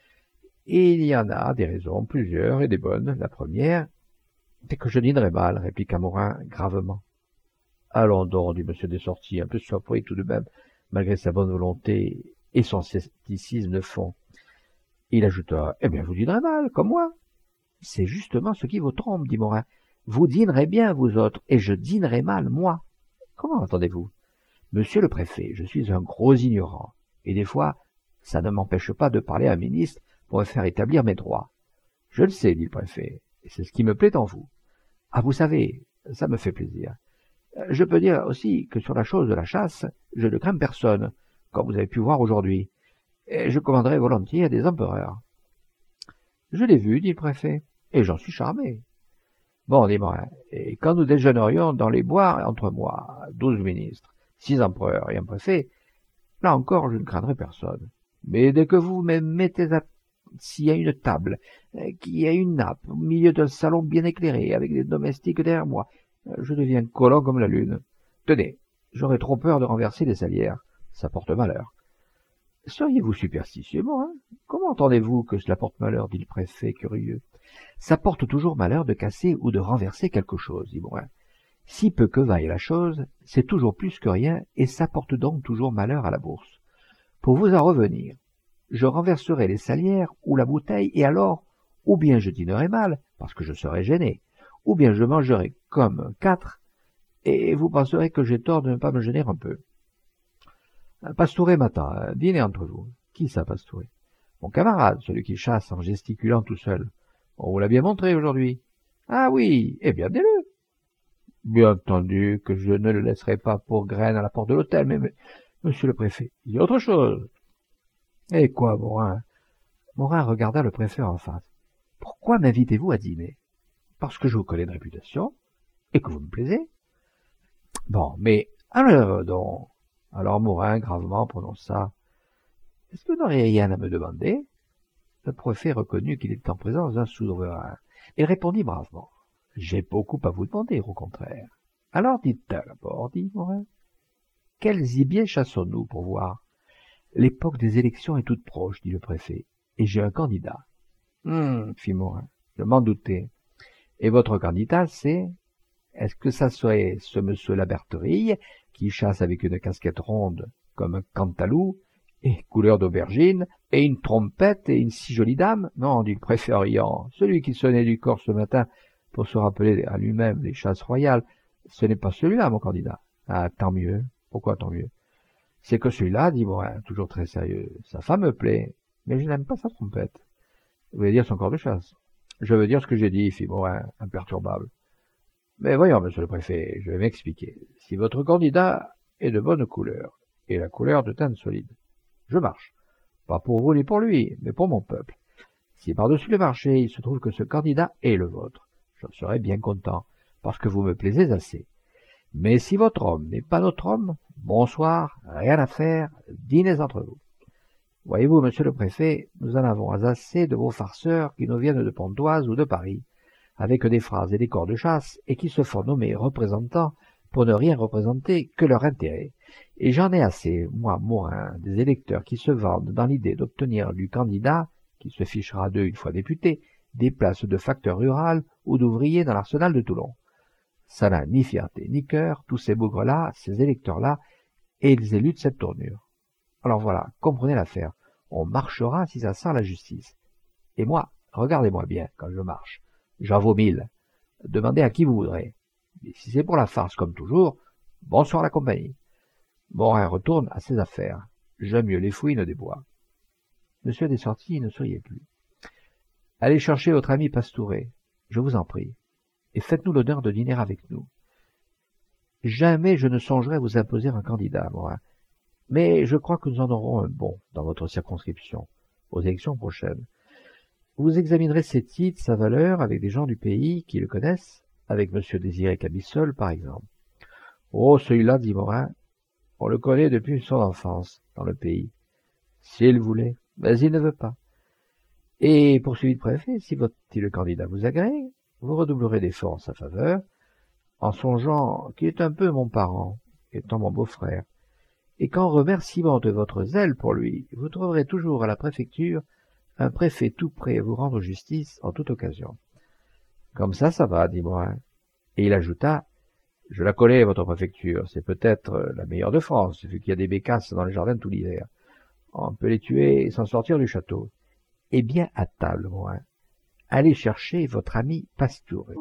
Il y en a des raisons, plusieurs, et des bonnes. La première, c'est que je dînerai mal, répliqua Morin gravement. Allons donc, dit monsieur Desorties, un peu surpris tout de même, malgré sa bonne volonté et son scepticisme de fond. Il ajouta, eh bien, vous dînerez mal, comme moi. C'est justement ce qui vous trompe, dit Morin. Vous dînerez bien, vous autres, et je dînerai mal, moi. Comment entendez-vous? Monsieur le préfet, je suis un gros ignorant, et des fois, ça ne m'empêche pas de parler à un ministre pour me faire établir mes droits. Je le sais, dit le préfet, et c'est ce qui me plaît en vous. Ah, vous savez, ça me fait plaisir. Je peux dire aussi que sur la chose de la chasse, je ne crains personne, comme vous avez pu voir aujourd'hui, et je commanderai volontiers à des empereurs. Je l'ai vu, dit le préfet, et j'en suis charmé. Bon, dit Morin, et quand nous déjeunerions dans les bois, entre moi, douze ministres, six empereurs et un préfet, là encore je ne craindrai personne. Mais dès que vous me mettez assis à une table, qui a une nappe, au milieu d'un salon bien éclairé, avec des domestiques derrière moi, je deviens collant comme la lune. Tenez, j'aurais trop peur de renverser les salières, ça porte malheur. Seriez-vous superstitieux, Morin? Comment entendez-vous que cela porte malheur, dit le préfet curieux. Ça porte toujours malheur de casser ou de renverser quelque chose, dit Morin. Si peu que vaille la chose, c'est toujours plus que rien, et ça porte donc toujours malheur à la bourse. Pour vous en revenir, je renverserai les salières ou la bouteille, et alors, ou bien je dînerai mal, parce que je serai gêné, ou bien je mangerai comme quatre, et vous penserez que j'ai tort de ne pas me gêner un peu. Pastouret m'attend, dînez entre vous. Qui ça, Pastouret? Mon camarade, celui qui chasse en gesticulant tout seul. On vous l'a bien montré aujourd'hui. Ah oui, eh bien, dès-le. Bien entendu que je ne le laisserai pas pour graine à la porte de l'hôtel, mais, mais, monsieur le préfet, il y a autre chose. Eh quoi, Morin? Morin regarda le préfet en face. Pourquoi m'invitez-vous à dîner? Parce que je vous connais de réputation, et que vous me plaisez. Bon, mais, alors donc, alors Morin gravement prononça. Est-ce que vous n'auriez rien à me demander? Le préfet reconnut qu'il était en présence d'un souverain. Il répondit bravement. J'ai beaucoup à vous demander, au contraire. Alors dites d'abord, dit Morin. Quels gibiers chassons-nous pour voir? L'époque des élections est toute proche, dit le préfet, et j'ai un candidat. Hum, fit Morin, je m'en doutais. Et votre candidat, c'est? Est-ce que ça serait ce monsieur Laberterille, qui chasse avec une casquette ronde, comme un cantalou, et couleur d'aubergine, et une trompette, et une si jolie dame? Non, dit le préfet en riant, celui qui sonnait du corps ce matin pour se rappeler à lui-même les chasses royales, ce n'est pas celui-là, mon candidat. Ah, tant mieux. Pourquoi tant mieux? C'est que celui-là, dit Morin, toujours très sérieux, sa femme me plaît, mais je n'aime pas sa trompette. Vous voulez dire son corps de chasse? Je veux dire ce que j'ai dit, fit Morin, imperturbable. Mais voyons, monsieur le préfet, je vais m'expliquer. Si votre candidat est de bonne couleur, et la couleur de teinte solide, je marche. Pas pour vous ni pour lui, mais pour mon peuple. Si par-dessus le marché, il se trouve que ce candidat est le vôtre, j'en serai bien content, parce que vous me plaisez assez. Mais si votre homme n'est pas notre homme, bonsoir, rien à faire, dînez entre vous. Voyez-vous, monsieur le préfet, nous en avons assez de vos farceurs qui nous viennent de Pontoise ou de Paris, avec des phrases et des corps de chasse, et qui se font nommer représentants pour ne rien représenter que leur intérêt. Et j'en ai assez, moi, Morin, des électeurs qui se vendent dans l'idée d'obtenir du candidat, qui se fichera d'eux une fois député, des places de facteur rural ou d'ouvrier dans l'arsenal de Toulon. Ça n'a ni fierté ni cœur, tous ces bougres-là, ces électeurs-là, et les élus de cette tournure. Alors voilà, comprenez l'affaire. On marchera si ça sent la justice. Et moi, regardez-moi bien quand je marche. J'en vaux mille. Demandez à qui vous voudrez. Mais si c'est pour la farce comme toujours, bonsoir la compagnie. Morin retourne à ses affaires. J'aime mieux les fouines des bois. Monsieur Desorties ne souriait plus. Allez chercher votre ami Pastouret, je vous en prie, et faites-nous l'honneur de dîner avec nous. Jamais je ne songerai vous imposer un candidat, Morin, mais je crois que nous en aurons un bon dans votre circonscription, aux élections prochaines. Vous examinerez ses titres, sa valeur, avec des gens du pays qui le connaissent, avec monsieur Désiré Cabissol, par exemple. Oh, celui-là, dit Morin, on le connaît depuis son enfance, dans le pays. S'il voulait, mais il ne veut pas. Et poursuivit le préfet, si votre si le candidat vous agrée, vous redoublerez d'efforts en sa faveur, en songeant qu'il est un peu mon parent, étant mon beau-frère, et qu'en remerciement de votre zèle pour lui, vous trouverez toujours à la préfecture un préfet tout prêt à vous rendre justice en toute occasion. » Comme ça, ça va, dit Morin. Et il ajouta: « Je la connais, votre préfecture, c'est peut-être la meilleure de France, vu qu'il y a des bécasses dans les jardins tout l'hiver. On peut les tuer et s'en sortir du château. Eh bien, à table, Morin. Allez chercher votre ami Pastoureux. »